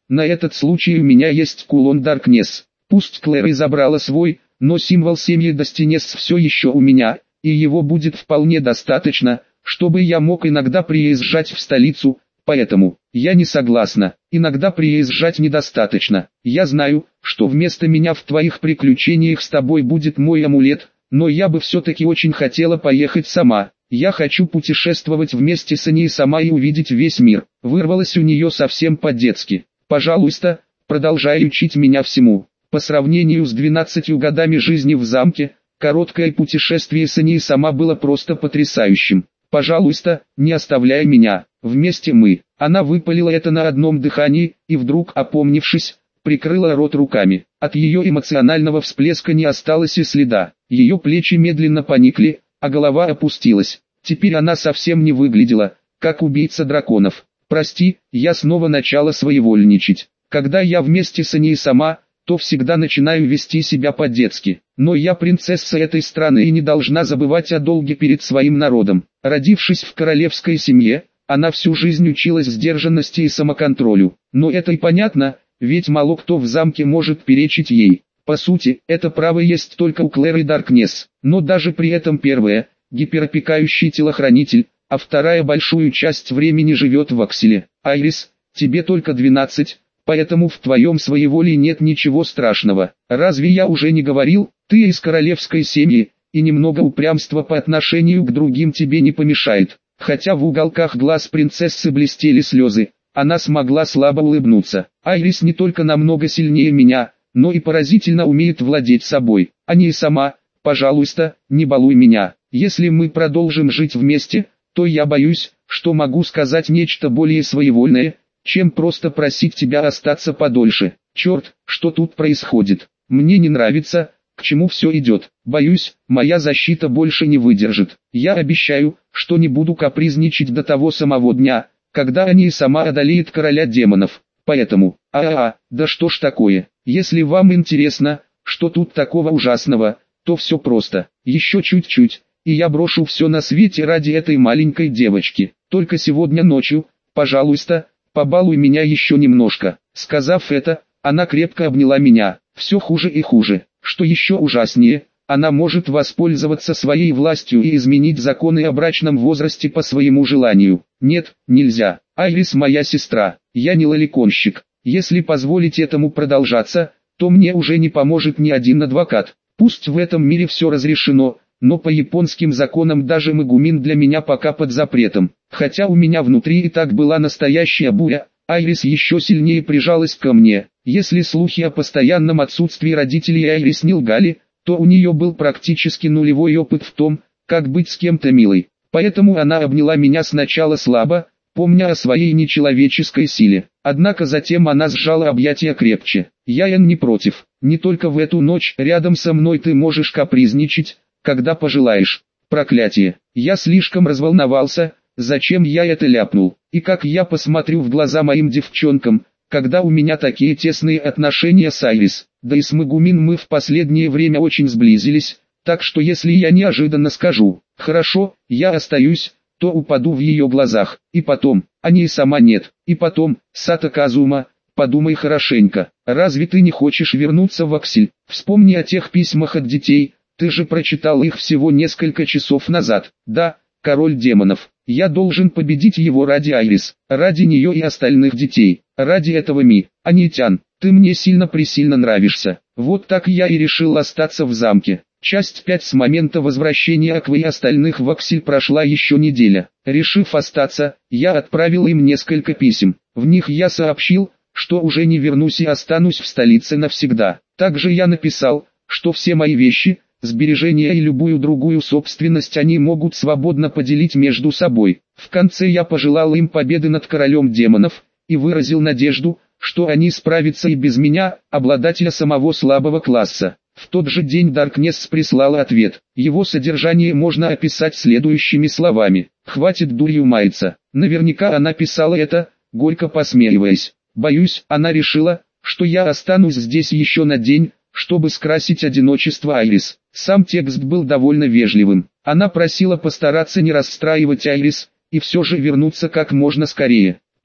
На этот случай у меня есть кулон Даркнесс. Пусть Клэр и забрала свой, но символ семьи Достинес все еще у меня, и его будет вполне достаточно, чтобы я мог иногда приезжать в столицу, поэтому я не согласна. Иногда приезжать недостаточно. Я знаю, что вместо меня в твоих приключениях с тобой будет мой амулет, но я бы все-таки очень хотела поехать сама. Я хочу путешествовать вместе с ней сама и увидеть весь мир. Вырвалось у нее совсем по-детски. Пожалуйста, продолжай учить меня всему. По сравнению с 12 годами жизни в замке, короткое путешествие с ней сама было просто потрясающим. Пожалуйста, не оставляй меня. Вместе мы. Она выпалила это на одном дыхании, и вдруг, опомнившись, прикрыла рот руками. От ее эмоционального всплеска не осталось и следа. Ее плечи медленно поникли, а голова опустилась. Теперь она совсем не выглядела, как убийца драконов. Прости, я снова начала своевольничать. Когда я вместе с ней сама, то всегда начинаю вести себя по-детски. Но я принцесса этой страны и не должна забывать о долге перед своим народом. Родившись в королевской семье, она всю жизнь училась сдержанности и самоконтролю. Но это и понятно, ведь мало кто в замке может перечить ей. По сути, это право есть только у Клэр и Даркнесс. Но даже при этом первая, гиперопекающий телохранитель, а вторая большую часть времени живет в Акселе. Айрис, тебе только 12, поэтому в твоем своеволии нет ничего страшного. Разве я уже не говорил, ты из королевской семьи, и немного упрямства по отношению к другим тебе не помешает. Хотя в уголках глаз принцессы блестели слезы, она смогла слабо улыбнуться. Айрис не только намного сильнее меня, но и поразительно умеет владеть собой. А не и сама, пожалуйста, не балуй меня. Если мы продолжим жить вместе, то я боюсь, что могу сказать нечто более своевольное, чем просто просить тебя остаться подольше. Черт, что тут происходит? Мне не нравится, к чему все идет. Боюсь, моя защита больше не выдержит. Я обещаю, что не буду капризничать до того самого дня, когда они сама одолеет короля демонов. Поэтому, да что ж такое? Если вам интересно, что тут такого ужасного, то все просто. Еще чуть-чуть, и я брошу все на свете ради этой маленькой девочки. Только сегодня ночью, пожалуйста, побалуй меня еще немножко. Сказав это, она крепко обняла меня. Все хуже и хуже. Что еще ужаснее, она может воспользоваться своей властью и изменить законы о брачном возрасте по своему желанию. Нет, нельзя. Айрис моя сестра, я не лоликонщик. Если позволить этому продолжаться, то мне уже не поможет ни один адвокат. Пусть в этом мире все разрешено, но по японским законам даже Мегумин для меня пока под запретом. Хотя у меня внутри и так была настоящая буря, Айрис еще сильнее прижалась ко мне. Если слухи о постоянном отсутствии родителей Айрис не лгали, то у нее был практически нулевой опыт в том, как быть с кем-то милой. Поэтому она обняла меня сначала слабо, помня о своей нечеловеческой силе. Однако затем она сжала объятия крепче. Я не против. Не только в эту ночь рядом со мной ты можешь капризничать, когда пожелаешь. Проклятие. Я слишком разволновался, зачем я это ляпнул? И как я посмотрю в глаза моим девчонкам, когда у меня такие тесные отношения с Айрис? Да и с Мегумин мы в последнее время очень сблизились, так что если я неожиданно скажу «хорошо, я остаюсь», то упаду в ее глазах. И потом, они и сама нет. И потом, Сато Казума, подумай хорошенько. Разве ты не хочешь вернуться в Аксель? Вспомни о тех письмах от детей, ты же прочитал их всего несколько часов назад. Да, король демонов. Я должен победить его ради Айрис, ради нее и остальных детей, ради этого Анитян, ты мне сильно-пресильно нравишься. Вот так я и решил остаться в замке. Часть 5. С момента возвращения Аквы и остальных в Аксель прошла еще неделя. Решив остаться, я отправил им несколько писем. В них я сообщил, что уже не вернусь и останусь в столице навсегда. Также я написал, что все мои вещи, сбережения и любую другую собственность они могут свободно поделить между собой. В конце я пожелал им победы над королем демонов, и выразил надежду, что они справятся и без меня, обладателя самого слабого класса. В тот же день Даркнесс прислала ответ. Его содержание можно описать следующими словами. «Хватит дурью маяться». Наверняка она писала это, горько посмеиваясь. Боюсь, она решила, что я останусь здесь еще на день, чтобы скрасить одиночество Айрис. Сам текст был довольно вежливым. Она просила постараться не расстраивать Айрис, и все же вернуться как можно скорее.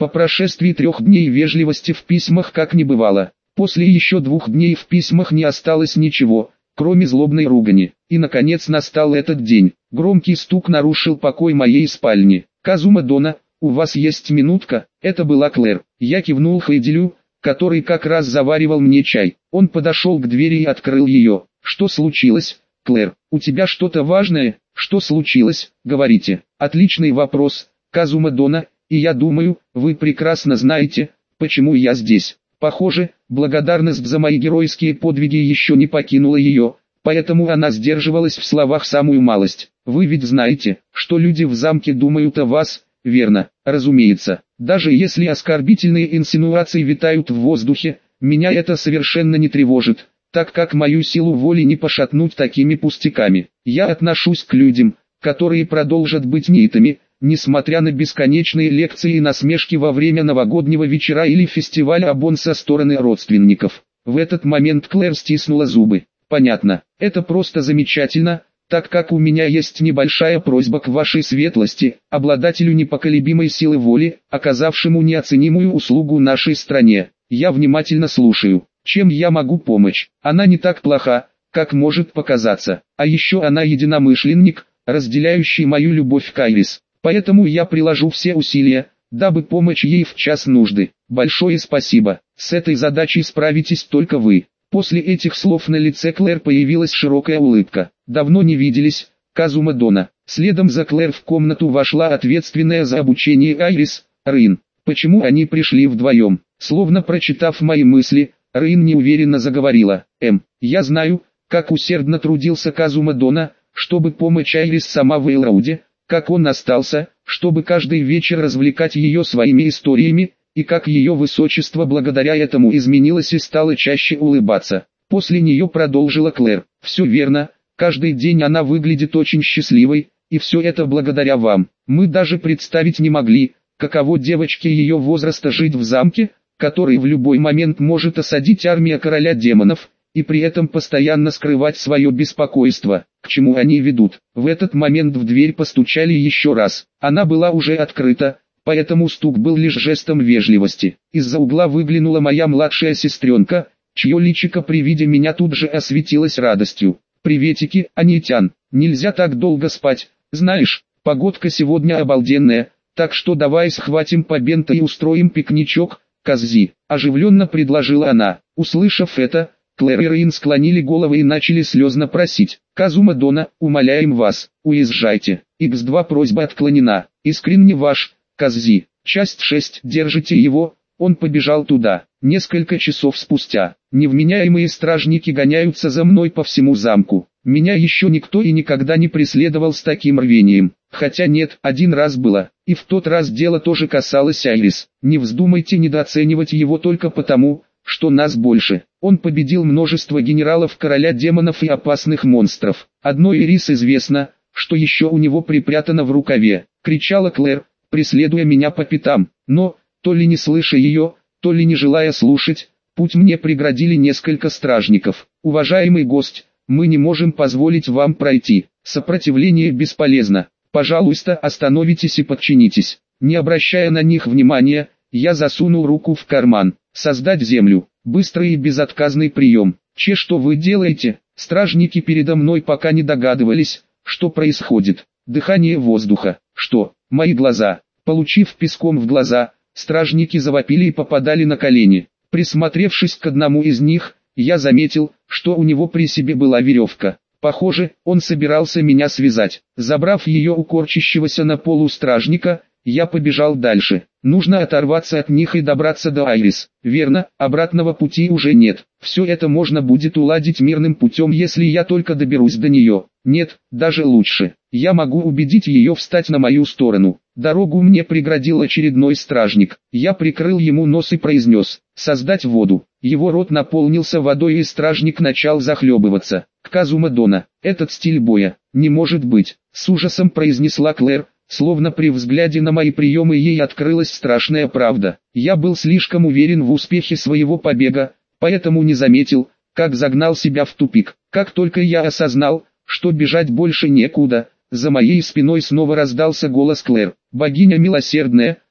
По прошествии 3 дней вежливости в письмах как не бывало. После еще 2 дней в письмах не осталось ничего, кроме злобной ругани. И наконец настал этот день. Громкий стук нарушил покой моей спальни. «Казума Дона, у вас есть минутка?» Это была Клэр. Я кивнул Хайделю, который как раз заваривал мне чай. Он подошел к двери и открыл ее. «Что случилось, Клэр? У тебя что-то важное? Что случилось? Говорите». «Отличный вопрос, Казума Дона, и я думаю, вы прекрасно знаете, почему я здесь. Похоже, благодарность за мои геройские подвиги еще не покинула ее, поэтому она сдерживалась в словах самую малость. Вы ведь знаете, что люди в замке думают о вас, верно? Разумеется, даже если оскорбительные инсинуации витают в воздухе, меня это совершенно не тревожит, так как мою силу воли не пошатнуть такими пустяками. Я отношусь к людям, которые продолжат быть нитами, несмотря на бесконечные лекции и насмешки во время новогоднего вечера или фестиваля Абон со стороны родственников. В этот момент Клэр стиснула зубы. «Понятно, это просто замечательно, так как у меня есть небольшая просьба к вашей светлости, обладателю непоколебимой силы воли, оказавшему неоценимую услугу нашей стране. Я внимательно слушаю. Чем я могу помочь? Она не так плоха, как может показаться, а еще она единомышленник, разделяющий мою любовь к Айрис. Поэтому я приложу все усилия, дабы помочь ей в час нужды. Большое спасибо. С этой задачей справитесь только вы». После этих слов на лице Клэр появилась широкая улыбка. «Давно не виделись, Казума Дона». Следом за Клэр в комнату вошла ответственная за обучение Айрис, Рин. «Почему они пришли вдвоем?» Словно прочитав мои мысли, Рин неуверенно заговорила. Я знаю, как усердно трудился Казума Дона, чтобы помочь Айрис сама в Эйлрауде, как он остался, чтобы каждый вечер развлекать ее своими историями, и как ее высочество благодаря этому изменилось и стало чаще улыбаться. После нее продолжила Клэр. «Все верно, каждый день она выглядит очень счастливой, и все это благодаря вам. Мы даже представить не могли, каково девочке ее возраста жить в замке, который в любой момент может осадить армия короля демонов, и при этом постоянно скрывать свое беспокойство, к чему они ведут». В этот момент в дверь постучали еще раз. Она была уже открыта, поэтому стук был лишь жестом вежливости. Из-за угла выглянула моя младшая сестренка, чье личико при виде меня тут же осветилось радостью. «Приветики, Анитян, нельзя так долго спать, знаешь, погодка сегодня обалденная, так что давай схватим по бенто и устроим пикничок, Каззи», оживленно предложила она. Услышав это, Клэр и Рин склонили головы и начали слезно просить. «Казума Дона, умоляем вас, уезжайте». Х2 просьба отклонена. Искренне ваш, Каззи. Часть 6. Держите его. Он побежал туда. Несколько часов спустя. Невменяемые стражники гоняются за мной по всему замку. Меня еще никто и никогда не преследовал с таким рвением. Хотя нет, один раз было. И в тот раз дело тоже касалось Айрис. Не вздумайте недооценивать его только потому, что нас больше. Он победил множество генералов короля демонов и опасных монстров. Одной Ирис известно, что еще у него припрятано в рукаве. Кричала Клэр, преследуя меня по пятам. Но, то ли не слыша ее, то ли не желая слушать, путь мне преградили несколько стражников. «Уважаемый гость, мы не можем позволить вам пройти. Сопротивление бесполезно. Пожалуйста, остановитесь и подчинитесь». Не обращая на них внимания, я засунул руку в карман. «Создать землю». Быстрый и безотказный прием. Что вы делаете? Стражники передо мной пока не догадывались, что происходит. Дыхание воздуха. Что? Мои глаза. Получив песком в глаза, стражники завопили и попадали на колени. Присмотревшись к одному из них, я заметил, что у него при себе была веревка. Похоже, он собирался меня связать. Забрав ее у корчащегося на полу стражника, я побежал дальше. Нужно оторваться от них и добраться до Айрис. Верно, обратного пути уже нет. Все это можно будет уладить мирным путем, если я только доберусь до нее. Нет, даже лучше. Я могу убедить ее встать на мою сторону. Дорогу мне преградил очередной стражник. Я прикрыл ему нос и произнес: «Создать воду». Его рот наполнился водой и стражник начал захлебываться. «Казума Дона, этот стиль боя, не может быть», — с ужасом произнесла Клэр. Словно при взгляде на мои приемы ей открылась страшная правда. Я был слишком уверен в успехе своего побега, поэтому не заметил, как загнал себя в тупик. Как только я осознал, что бежать больше некуда, за моей спиной снова раздался голос Клэр. «Богиня милосердная,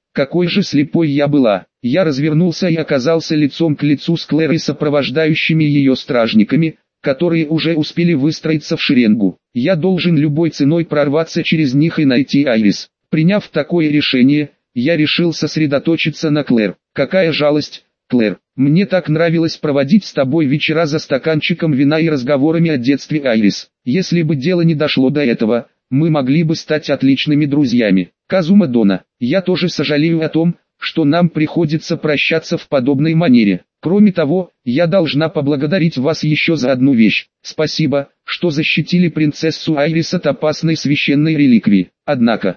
какой же слепой я была. Я развернулся и оказался лицом к лицу с Клэр и сопровождающими ее стражниками, которые уже успели выстроиться в шеренгу. Я должен любой ценой прорваться через них и найти Айрис. Приняв такое решение, я решил сосредоточиться на Клэр. Какая жалость, Клэр. Мне так нравилось проводить с тобой вечера за стаканчиком вина и разговорами о детстве Айрис. Если бы дело не дошло до этого, мы могли бы стать отличными друзьями. Казума Дона, я тоже сожалею о том, что нам приходится прощаться в подобной манере. Кроме того, я должна поблагодарить вас еще за одну вещь. Спасибо, что защитили принцессу Айрис от опасной священной реликвии. Однако,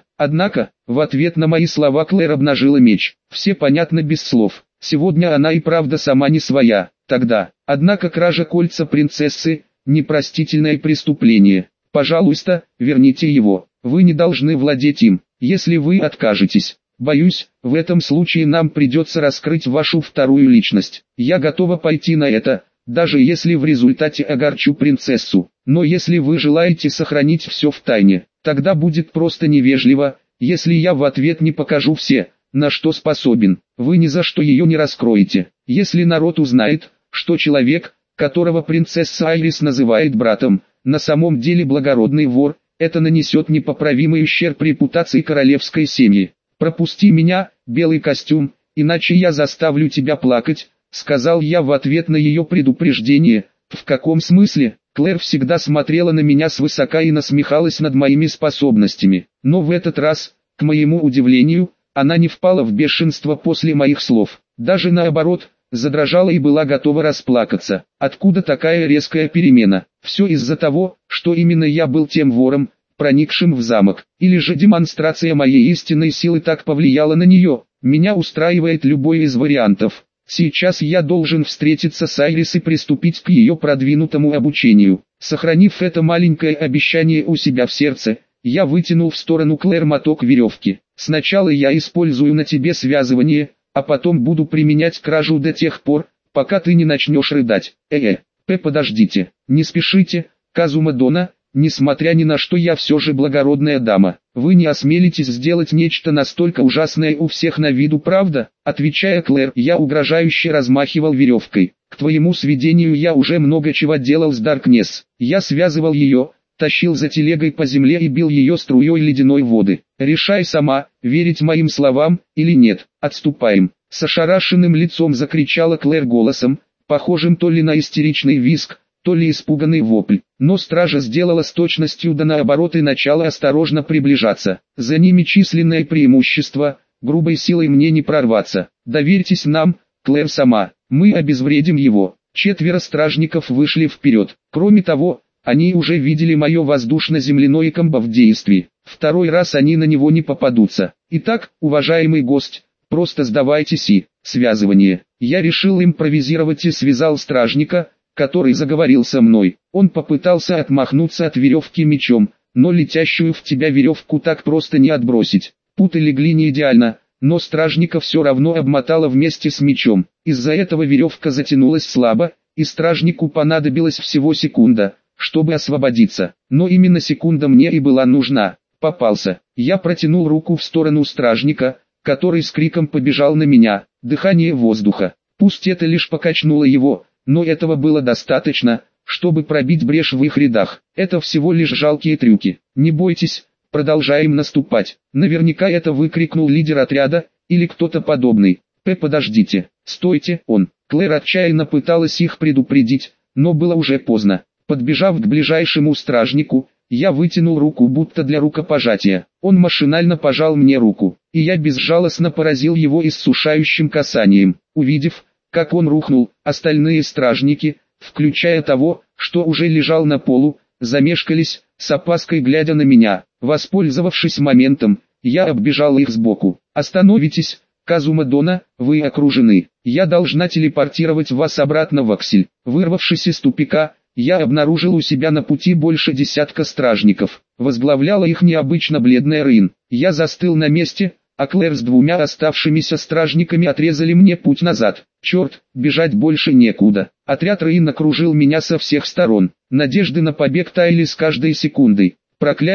в ответ на мои слова Клэр обнажила меч. Все понятно без слов. Сегодня она и правда сама не своя. Однако кража кольца принцессы – непростительное преступление. Пожалуйста, верните его. Вы не должны владеть им, если вы откажетесь. Боюсь, в этом случае нам придется раскрыть вашу вторую личность. Я готова пойти на это, даже если в результате огорчу принцессу. Но если вы желаете сохранить все в тайне, тогда будет просто невежливо, если я в ответ не покажу все, на что способен. Вы ни за что ее не раскроете. Если народ узнает, что человек, которого принцесса Айрис называет братом, на самом деле благородный вор, это нанесет непоправимый ущерб репутации королевской семьи. «Пропусти меня, белый костюм, иначе я заставлю тебя плакать», — сказал я в ответ на ее предупреждение. «В каком смысле?» Клэр всегда смотрела на меня свысока и насмехалась над моими способностями. Но в этот раз, к моему удивлению, она не впала в бешенство после моих слов. Даже наоборот, задрожала и была готова расплакаться. Откуда такая резкая перемена? Все из-за того, что именно я был тем вором, проникшим в замок, или же демонстрация моей истинной силы так повлияла на нее. Меня устраивает любой из вариантов. Сейчас я должен встретиться с Айрис и приступить к ее продвинутому обучению. Сохранив это маленькое обещание у себя в сердце, я вытянул в сторону Клэр моток веревки. Сначала я использую на тебе связывание, а потом буду применять кражу до тех пор, пока ты не начнешь рыдать. Подождите, не спешите, Казума Дона. Несмотря ни на что, я все же благородная дама. Вы не осмелитесь сделать нечто настолько ужасное у всех на виду, правда? Отвечая Клэр, я угрожающе размахивал веревкой. К твоему сведению, я уже много чего делал с Даркнесс. Я связывал ее, тащил за телегой по земле и бил ее струей ледяной воды. Решай сама, верить моим словам или нет. Отступаем. С ошарашенным лицом закричала Клэр голосом, похожим то ли на истеричный визг, то ли испуганный вопль. Но стража сделала с точностью да наоборот и начала осторожно приближаться. За ними численное преимущество, грубой силой мне не прорваться. Доверьтесь нам, Клэр сама, мы обезвредим его. 4 стражников вышли вперед. Кроме того, они уже видели мое воздушно-земляное комбо в действии. Второй раз они на него не попадутся. Итак, уважаемый гость, просто сдавайтесь и связывание. Я решил импровизировать и связал стражника, который заговорил со мной. Он попытался отмахнуться от веревки мечом, но летящую в тебя веревку так просто не отбросить. Путы легли не идеально, но стражника все равно обмотало вместе с мечом. Из-за этого веревка затянулась слабо, и стражнику понадобилась всего секунда, чтобы освободиться. Но именно секунда мне и была нужна. Попался. Я протянул руку в сторону стражника, который с криком побежал на меня. Дыхание воздуха. Пусть это лишь покачнуло его, но этого было достаточно, чтобы пробить брешь в их рядах. Это всего лишь жалкие трюки. Не бойтесь, продолжаем наступать. Наверняка это выкрикнул лидер отряда, или кто-то подобный. Подождите, стойте, он. Клэр отчаянно пыталась их предупредить, но было уже поздно. Подбежав к ближайшему стражнику, я вытянул руку будто для рукопожатия. Он машинально пожал мне руку, и я безжалостно поразил его иссушающим касанием. Увидев, как он рухнул, остальные стражники, включая того, что уже лежал на полу, замешкались, с опаской глядя на меня. Воспользовавшись моментом, я оббежал их сбоку. «Остановитесь, Казума Дона, вы окружены. Я должна телепортировать вас обратно в Аксель». Вырвавшись из тупика, я обнаружил у себя на пути больше десятка стражников. Возглавляла их необычно бледная Рин. Я застыл на месте, а Клэр с 2 оставшимися стражниками отрезали мне путь назад. Черт, бежать больше некуда. Отряд Рейн окружил меня со всех сторон. Надежды на побег таяли с каждой секундой. Проклятие,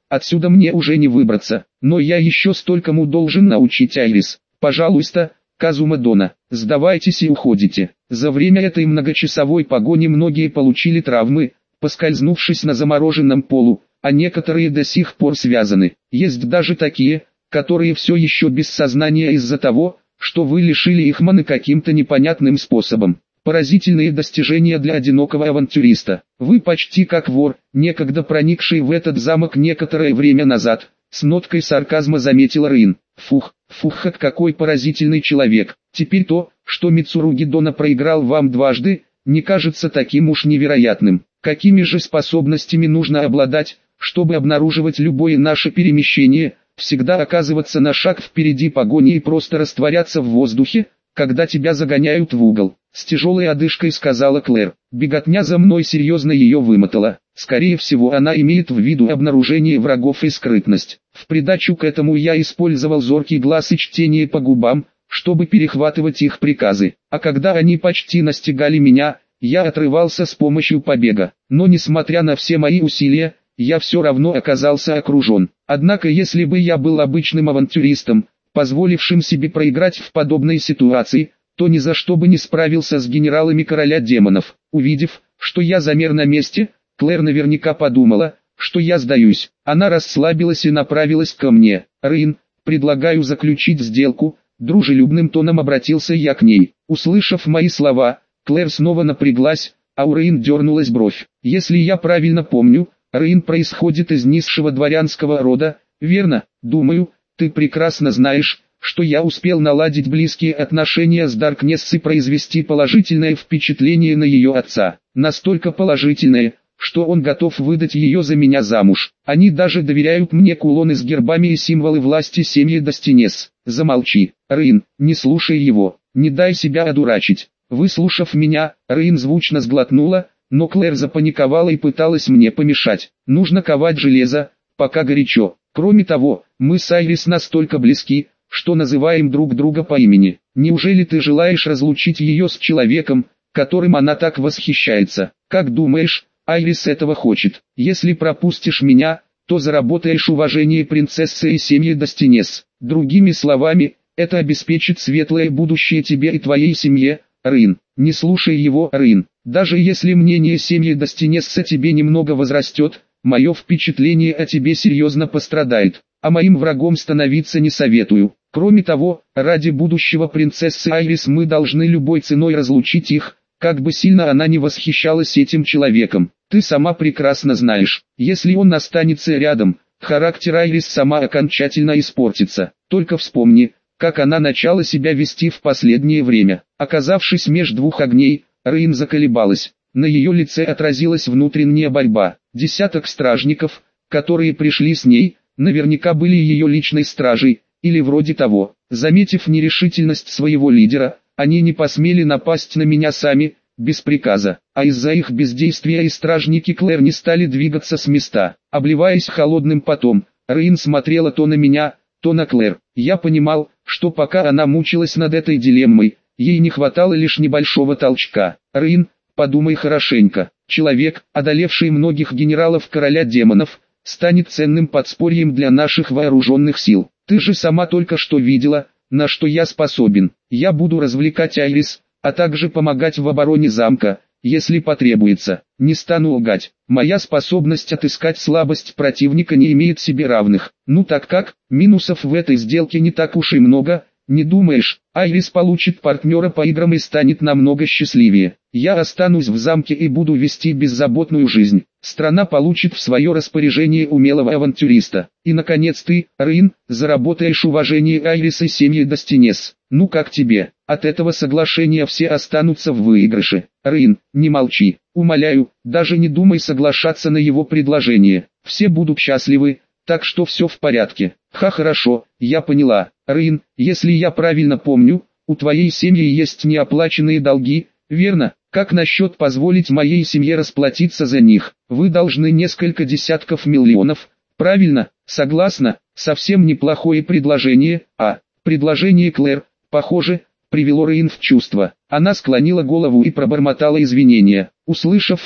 отсюда мне уже не выбраться, но я еще столькому должен научить Айрис. Пожалуйста, Казума Дона, сдавайтесь и уходите. За время этой многочасовой погони многие получили травмы, поскользнувшись на замороженном полу, а некоторые до сих пор связаны. Есть даже такие, которые все еще без сознания из-за того, что вы лишили их маны каким-то непонятным способом. Поразительные достижения для одинокого авантюриста. Вы почти как вор, некогда проникший в этот замок некоторое время назад, с ноткой сарказма заметил Рин. Фух, какой поразительный человек. Теперь то, что Мицуруги Дона проиграл вам дважды, не кажется таким уж невероятным. Какими же способностями нужно обладать, чтобы обнаруживать любое наше перемещение, всегда оказываться на шаг впереди погони и просто растворяться в воздухе, когда тебя загоняют в угол. С тяжелой одышкой сказала Клэр. Беготня за мной серьезно ее вымотала. Скорее всего, она имеет в виду обнаружение врагов и скрытность. В придачу к этому я использовал зоркий глаз и чтение по губам, чтобы перехватывать их приказы. А когда они почти настигали меня, я отрывался с помощью побега. Но несмотря на все мои усилия, я все равно оказался окружен. Однако если бы я был обычным авантюристом, позволившим себе проиграть в подобной ситуации, то ни за что бы не справился с генералами короля демонов. Увидев, что я замер на месте, Клэр наверняка подумала, что я сдаюсь. Она расслабилась и направилась ко мне. «Рин, предлагаю заключить сделку», — дружелюбным тоном обратился я к ней. Услышав мои слова, Клэр снова напряглась, а у Рин дернулась бровь. «Если я правильно помню, Рин происходит из низшего дворянского рода, верно? Думаю, ты прекрасно знаешь, что я успел наладить близкие отношения с Даркнесс и произвести положительное впечатление на ее отца. Настолько положительное, что он готов выдать ее за меня замуж. Они даже доверяют мне кулоны с гербами и символы власти семьи Достинес. Замолчи, Рин, не слушай его, не дай себя одурачить». Выслушав меня, Рин звучно сглотнула, но Клэр запаниковала и пыталась мне помешать. «Нужно ковать железо, пока горячо. Кроме того, мы с Айрис настолько близки, что называем друг друга по имени. Неужели ты желаешь разлучить ее с человеком, которым она так восхищается? Как думаешь, Айрис этого хочет? Если пропустишь меня, то заработаешь уважение принцессы и семьи Достинес. Другими словами, это обеспечит светлое будущее тебе и твоей семье, Рин. Не слушай его, Рин. Даже если мнение семьи Достинес о тебе немного возрастет, мое впечатление о тебе серьезно пострадает, а моим врагом становиться не советую. Кроме того, ради будущего принцессы Айрис мы должны любой ценой разлучить их, как бы сильно она ни восхищалась этим человеком. Ты сама прекрасно знаешь, если он останется рядом, характер Айрис сама окончательно испортится. Только вспомни, как она начала себя вести в последнее время. Оказавшись меж двух огней, Рин заколебалась. На ее лице отразилась внутренняя борьба. Десяток стражников, которые пришли с ней, наверняка были ее личной стражей, или вроде того. Заметив нерешительность своего лидера, они не посмели напасть на меня сами, без приказа, а из-за их бездействия и стражники Клэр не стали двигаться с места. Обливаясь холодным потом, Рин смотрела то на меня, то на Клэр. Я понимал, что пока она мучилась над этой дилеммой, ей не хватало лишь небольшого толчка. «Рин, подумай хорошенько. Человек, одолевший многих генералов короля демонов, станет ценным подспорьем для наших вооруженных сил. Ты же сама только что видела, на что я способен. Я буду развлекать Айрис, а также помогать в обороне замка, если потребуется. Не стану лгать. Моя способность отыскать слабость противника не имеет себе равных. Ну так как, минусов в этой сделке не так уж и много, не думаешь? Айрис получит партнера по играм и станет намного счастливее. Я останусь в замке и буду вести беззаботную жизнь. Страна получит в свое распоряжение умелого авантюриста. И наконец ты, Рин, заработаешь уважение Айрис и семьи Достинес. Ну как тебе? От этого соглашения все останутся в выигрыше. Рин, не молчи. Умоляю, даже не думай соглашаться на его предложение. Все будут счастливы, так что все в порядке. Хорошо, я поняла. Рин, если я правильно помню, у твоей семьи есть неоплаченные долги, верно? Как насчет позволить моей семье расплатиться за них? Вы должны несколько десятков миллионов, правильно? Согласна? Совсем неплохое предложение, предложение Клэр, похоже, привело Рин в чувство. Она склонила голову и пробормотала извинения. Услышав их,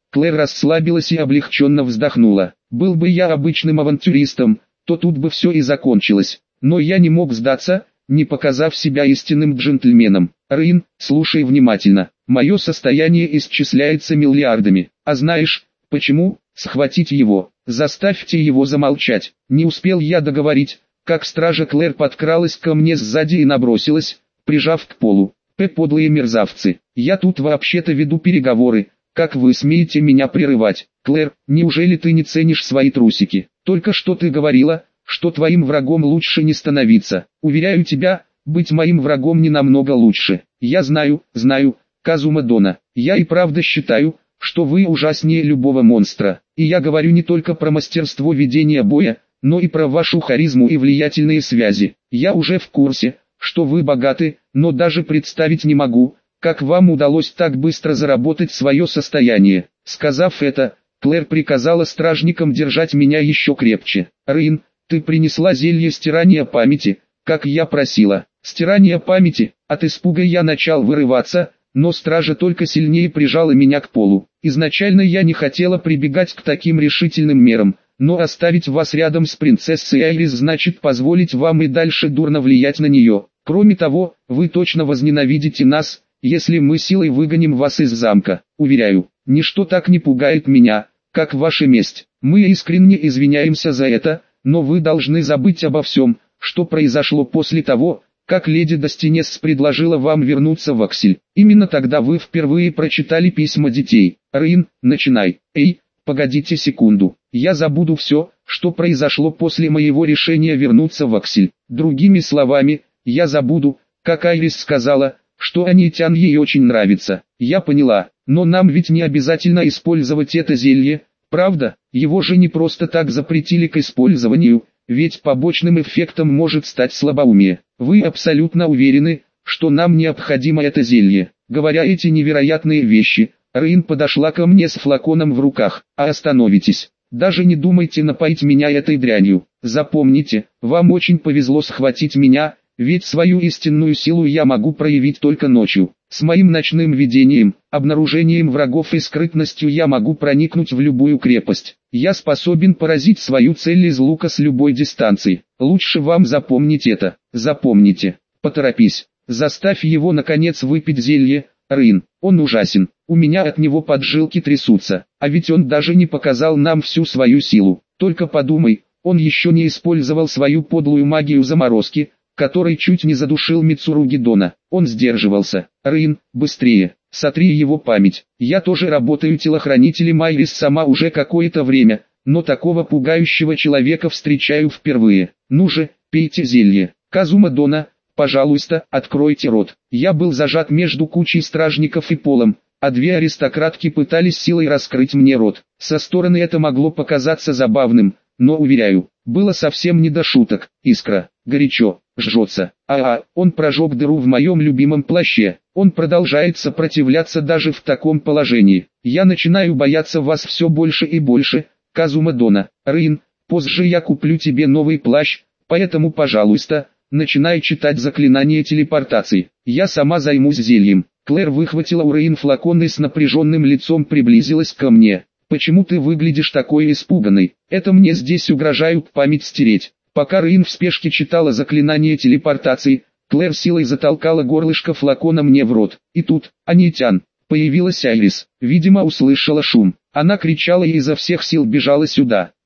Клэр расслабилась и облегченно вздохнула. Был бы я обычным авантюристом, то тут бы все и закончилось. Но я не мог сдаться, не показав себя истинным джентльменом. Рейн, слушай внимательно. Мое состояние исчисляется миллиардами. А знаешь, почему? Схватить его. Заставьте его замолчать. Не успел я договорить, как стража Клэр подкралась ко мне сзади и набросилась, прижав к полу. Подлые мерзавцы. Я тут вообще-то веду переговоры. Как вы смеете меня прерывать? Клэр, неужели ты не ценишь свои трусики? Только что ты говорила, что твоим врагом лучше не становиться. Уверяю тебя, быть моим врагом не намного лучше. Я знаю, Казума Дона. Я и правда считаю, что вы ужаснее любого монстра. И я говорю не только про мастерство ведения боя, но и про вашу харизму и влиятельные связи. Я уже в курсе, что вы богаты, но даже представить не могу, как вам удалось так быстро заработать свое состояние. Сказав это, Клэр приказала стражникам держать меня еще крепче. Рейн, ты принесла зелье стирания памяти, как я просила. Стирание памяти. От испуга я начал вырываться, но стража только сильнее прижала меня к полу. Изначально я не хотела прибегать к таким решительным мерам, но оставить вас рядом с принцессой Айрис значит позволить вам и дальше дурно влиять на нее. Кроме того, вы точно возненавидите нас, если мы силой выгоним вас из замка. Уверяю, ничто так не пугает меня, как ваша месть. Мы искренне извиняемся за это, но вы должны забыть обо всем, что произошло после того, как леди Достинес предложила вам вернуться в Аксель. Именно тогда вы впервые прочитали письма детей. Рейн, начинай. Эй, погодите секунду. Я забуду все, что произошло после моего решения вернуться в Аксель. Другими словами, я забуду, как Айрис сказала, что Анитян ей очень нравится. Я поняла, но нам ведь не обязательно использовать это зелье, правда? Его же не просто так запретили к использованию, ведь побочным эффектом может стать слабоумие. Вы абсолютно уверены, что нам необходимо это зелье? Говоря эти невероятные вещи, Рейн подошла ко мне с флаконом в руках. А остановитесь. Даже не думайте напоить меня этой дрянью. Запомните, вам очень повезло схватить меня, ведь свою истинную силу я могу проявить только ночью. С моим ночным видением, обнаружением врагов и скрытностью я могу проникнуть в любую крепость. Я способен поразить свою цель из лука с любой дистанции. Лучше вам запомнить это. Запомните. Поторопись. Заставь его наконец выпить зелье, Рейн. Он ужасен. У меня от него поджилки трясутся. А ведь он даже не показал нам всю свою силу. Только подумай, он еще не использовал свою подлую магию заморозки, который чуть не задушил Мицуруги Дона. Он сдерживался. Рейн, быстрее, сотри его память. Я тоже работаю телохранителем Айрис сама уже какое-то время, но такого пугающего человека встречаю впервые. Ну же, пейте зелье. Казума Дона, пожалуйста, откройте рот. Я был зажат между кучей стражников и полом, а две аристократки пытались силой раскрыть мне рот. Со стороны это могло показаться забавным, но уверяю, было совсем не до шуток. Искра, горячо, жжется. Он прожег дыру в моем любимом плаще. Он продолжает сопротивляться даже в таком положении. Я начинаю бояться вас все больше и больше, Казума Дона. Рейн, позже я куплю тебе новый плащ, поэтому, пожалуйста, начинай читать заклинание телепортации. Я сама займусь зельем. Клэр выхватила у Рейн флакон и с напряженным лицом приблизилась ко мне. «Почему ты выглядишь такой испуганной? Это мне здесь угрожают память стереть». Пока Рейн в спешке читала заклинание телепортации, Клэр силой затолкала горлышко флакона мне в рот. И тут, Анитян, появилась Айрис. Видимо, услышала шум. Она кричала и изо всех сил бежала сюда.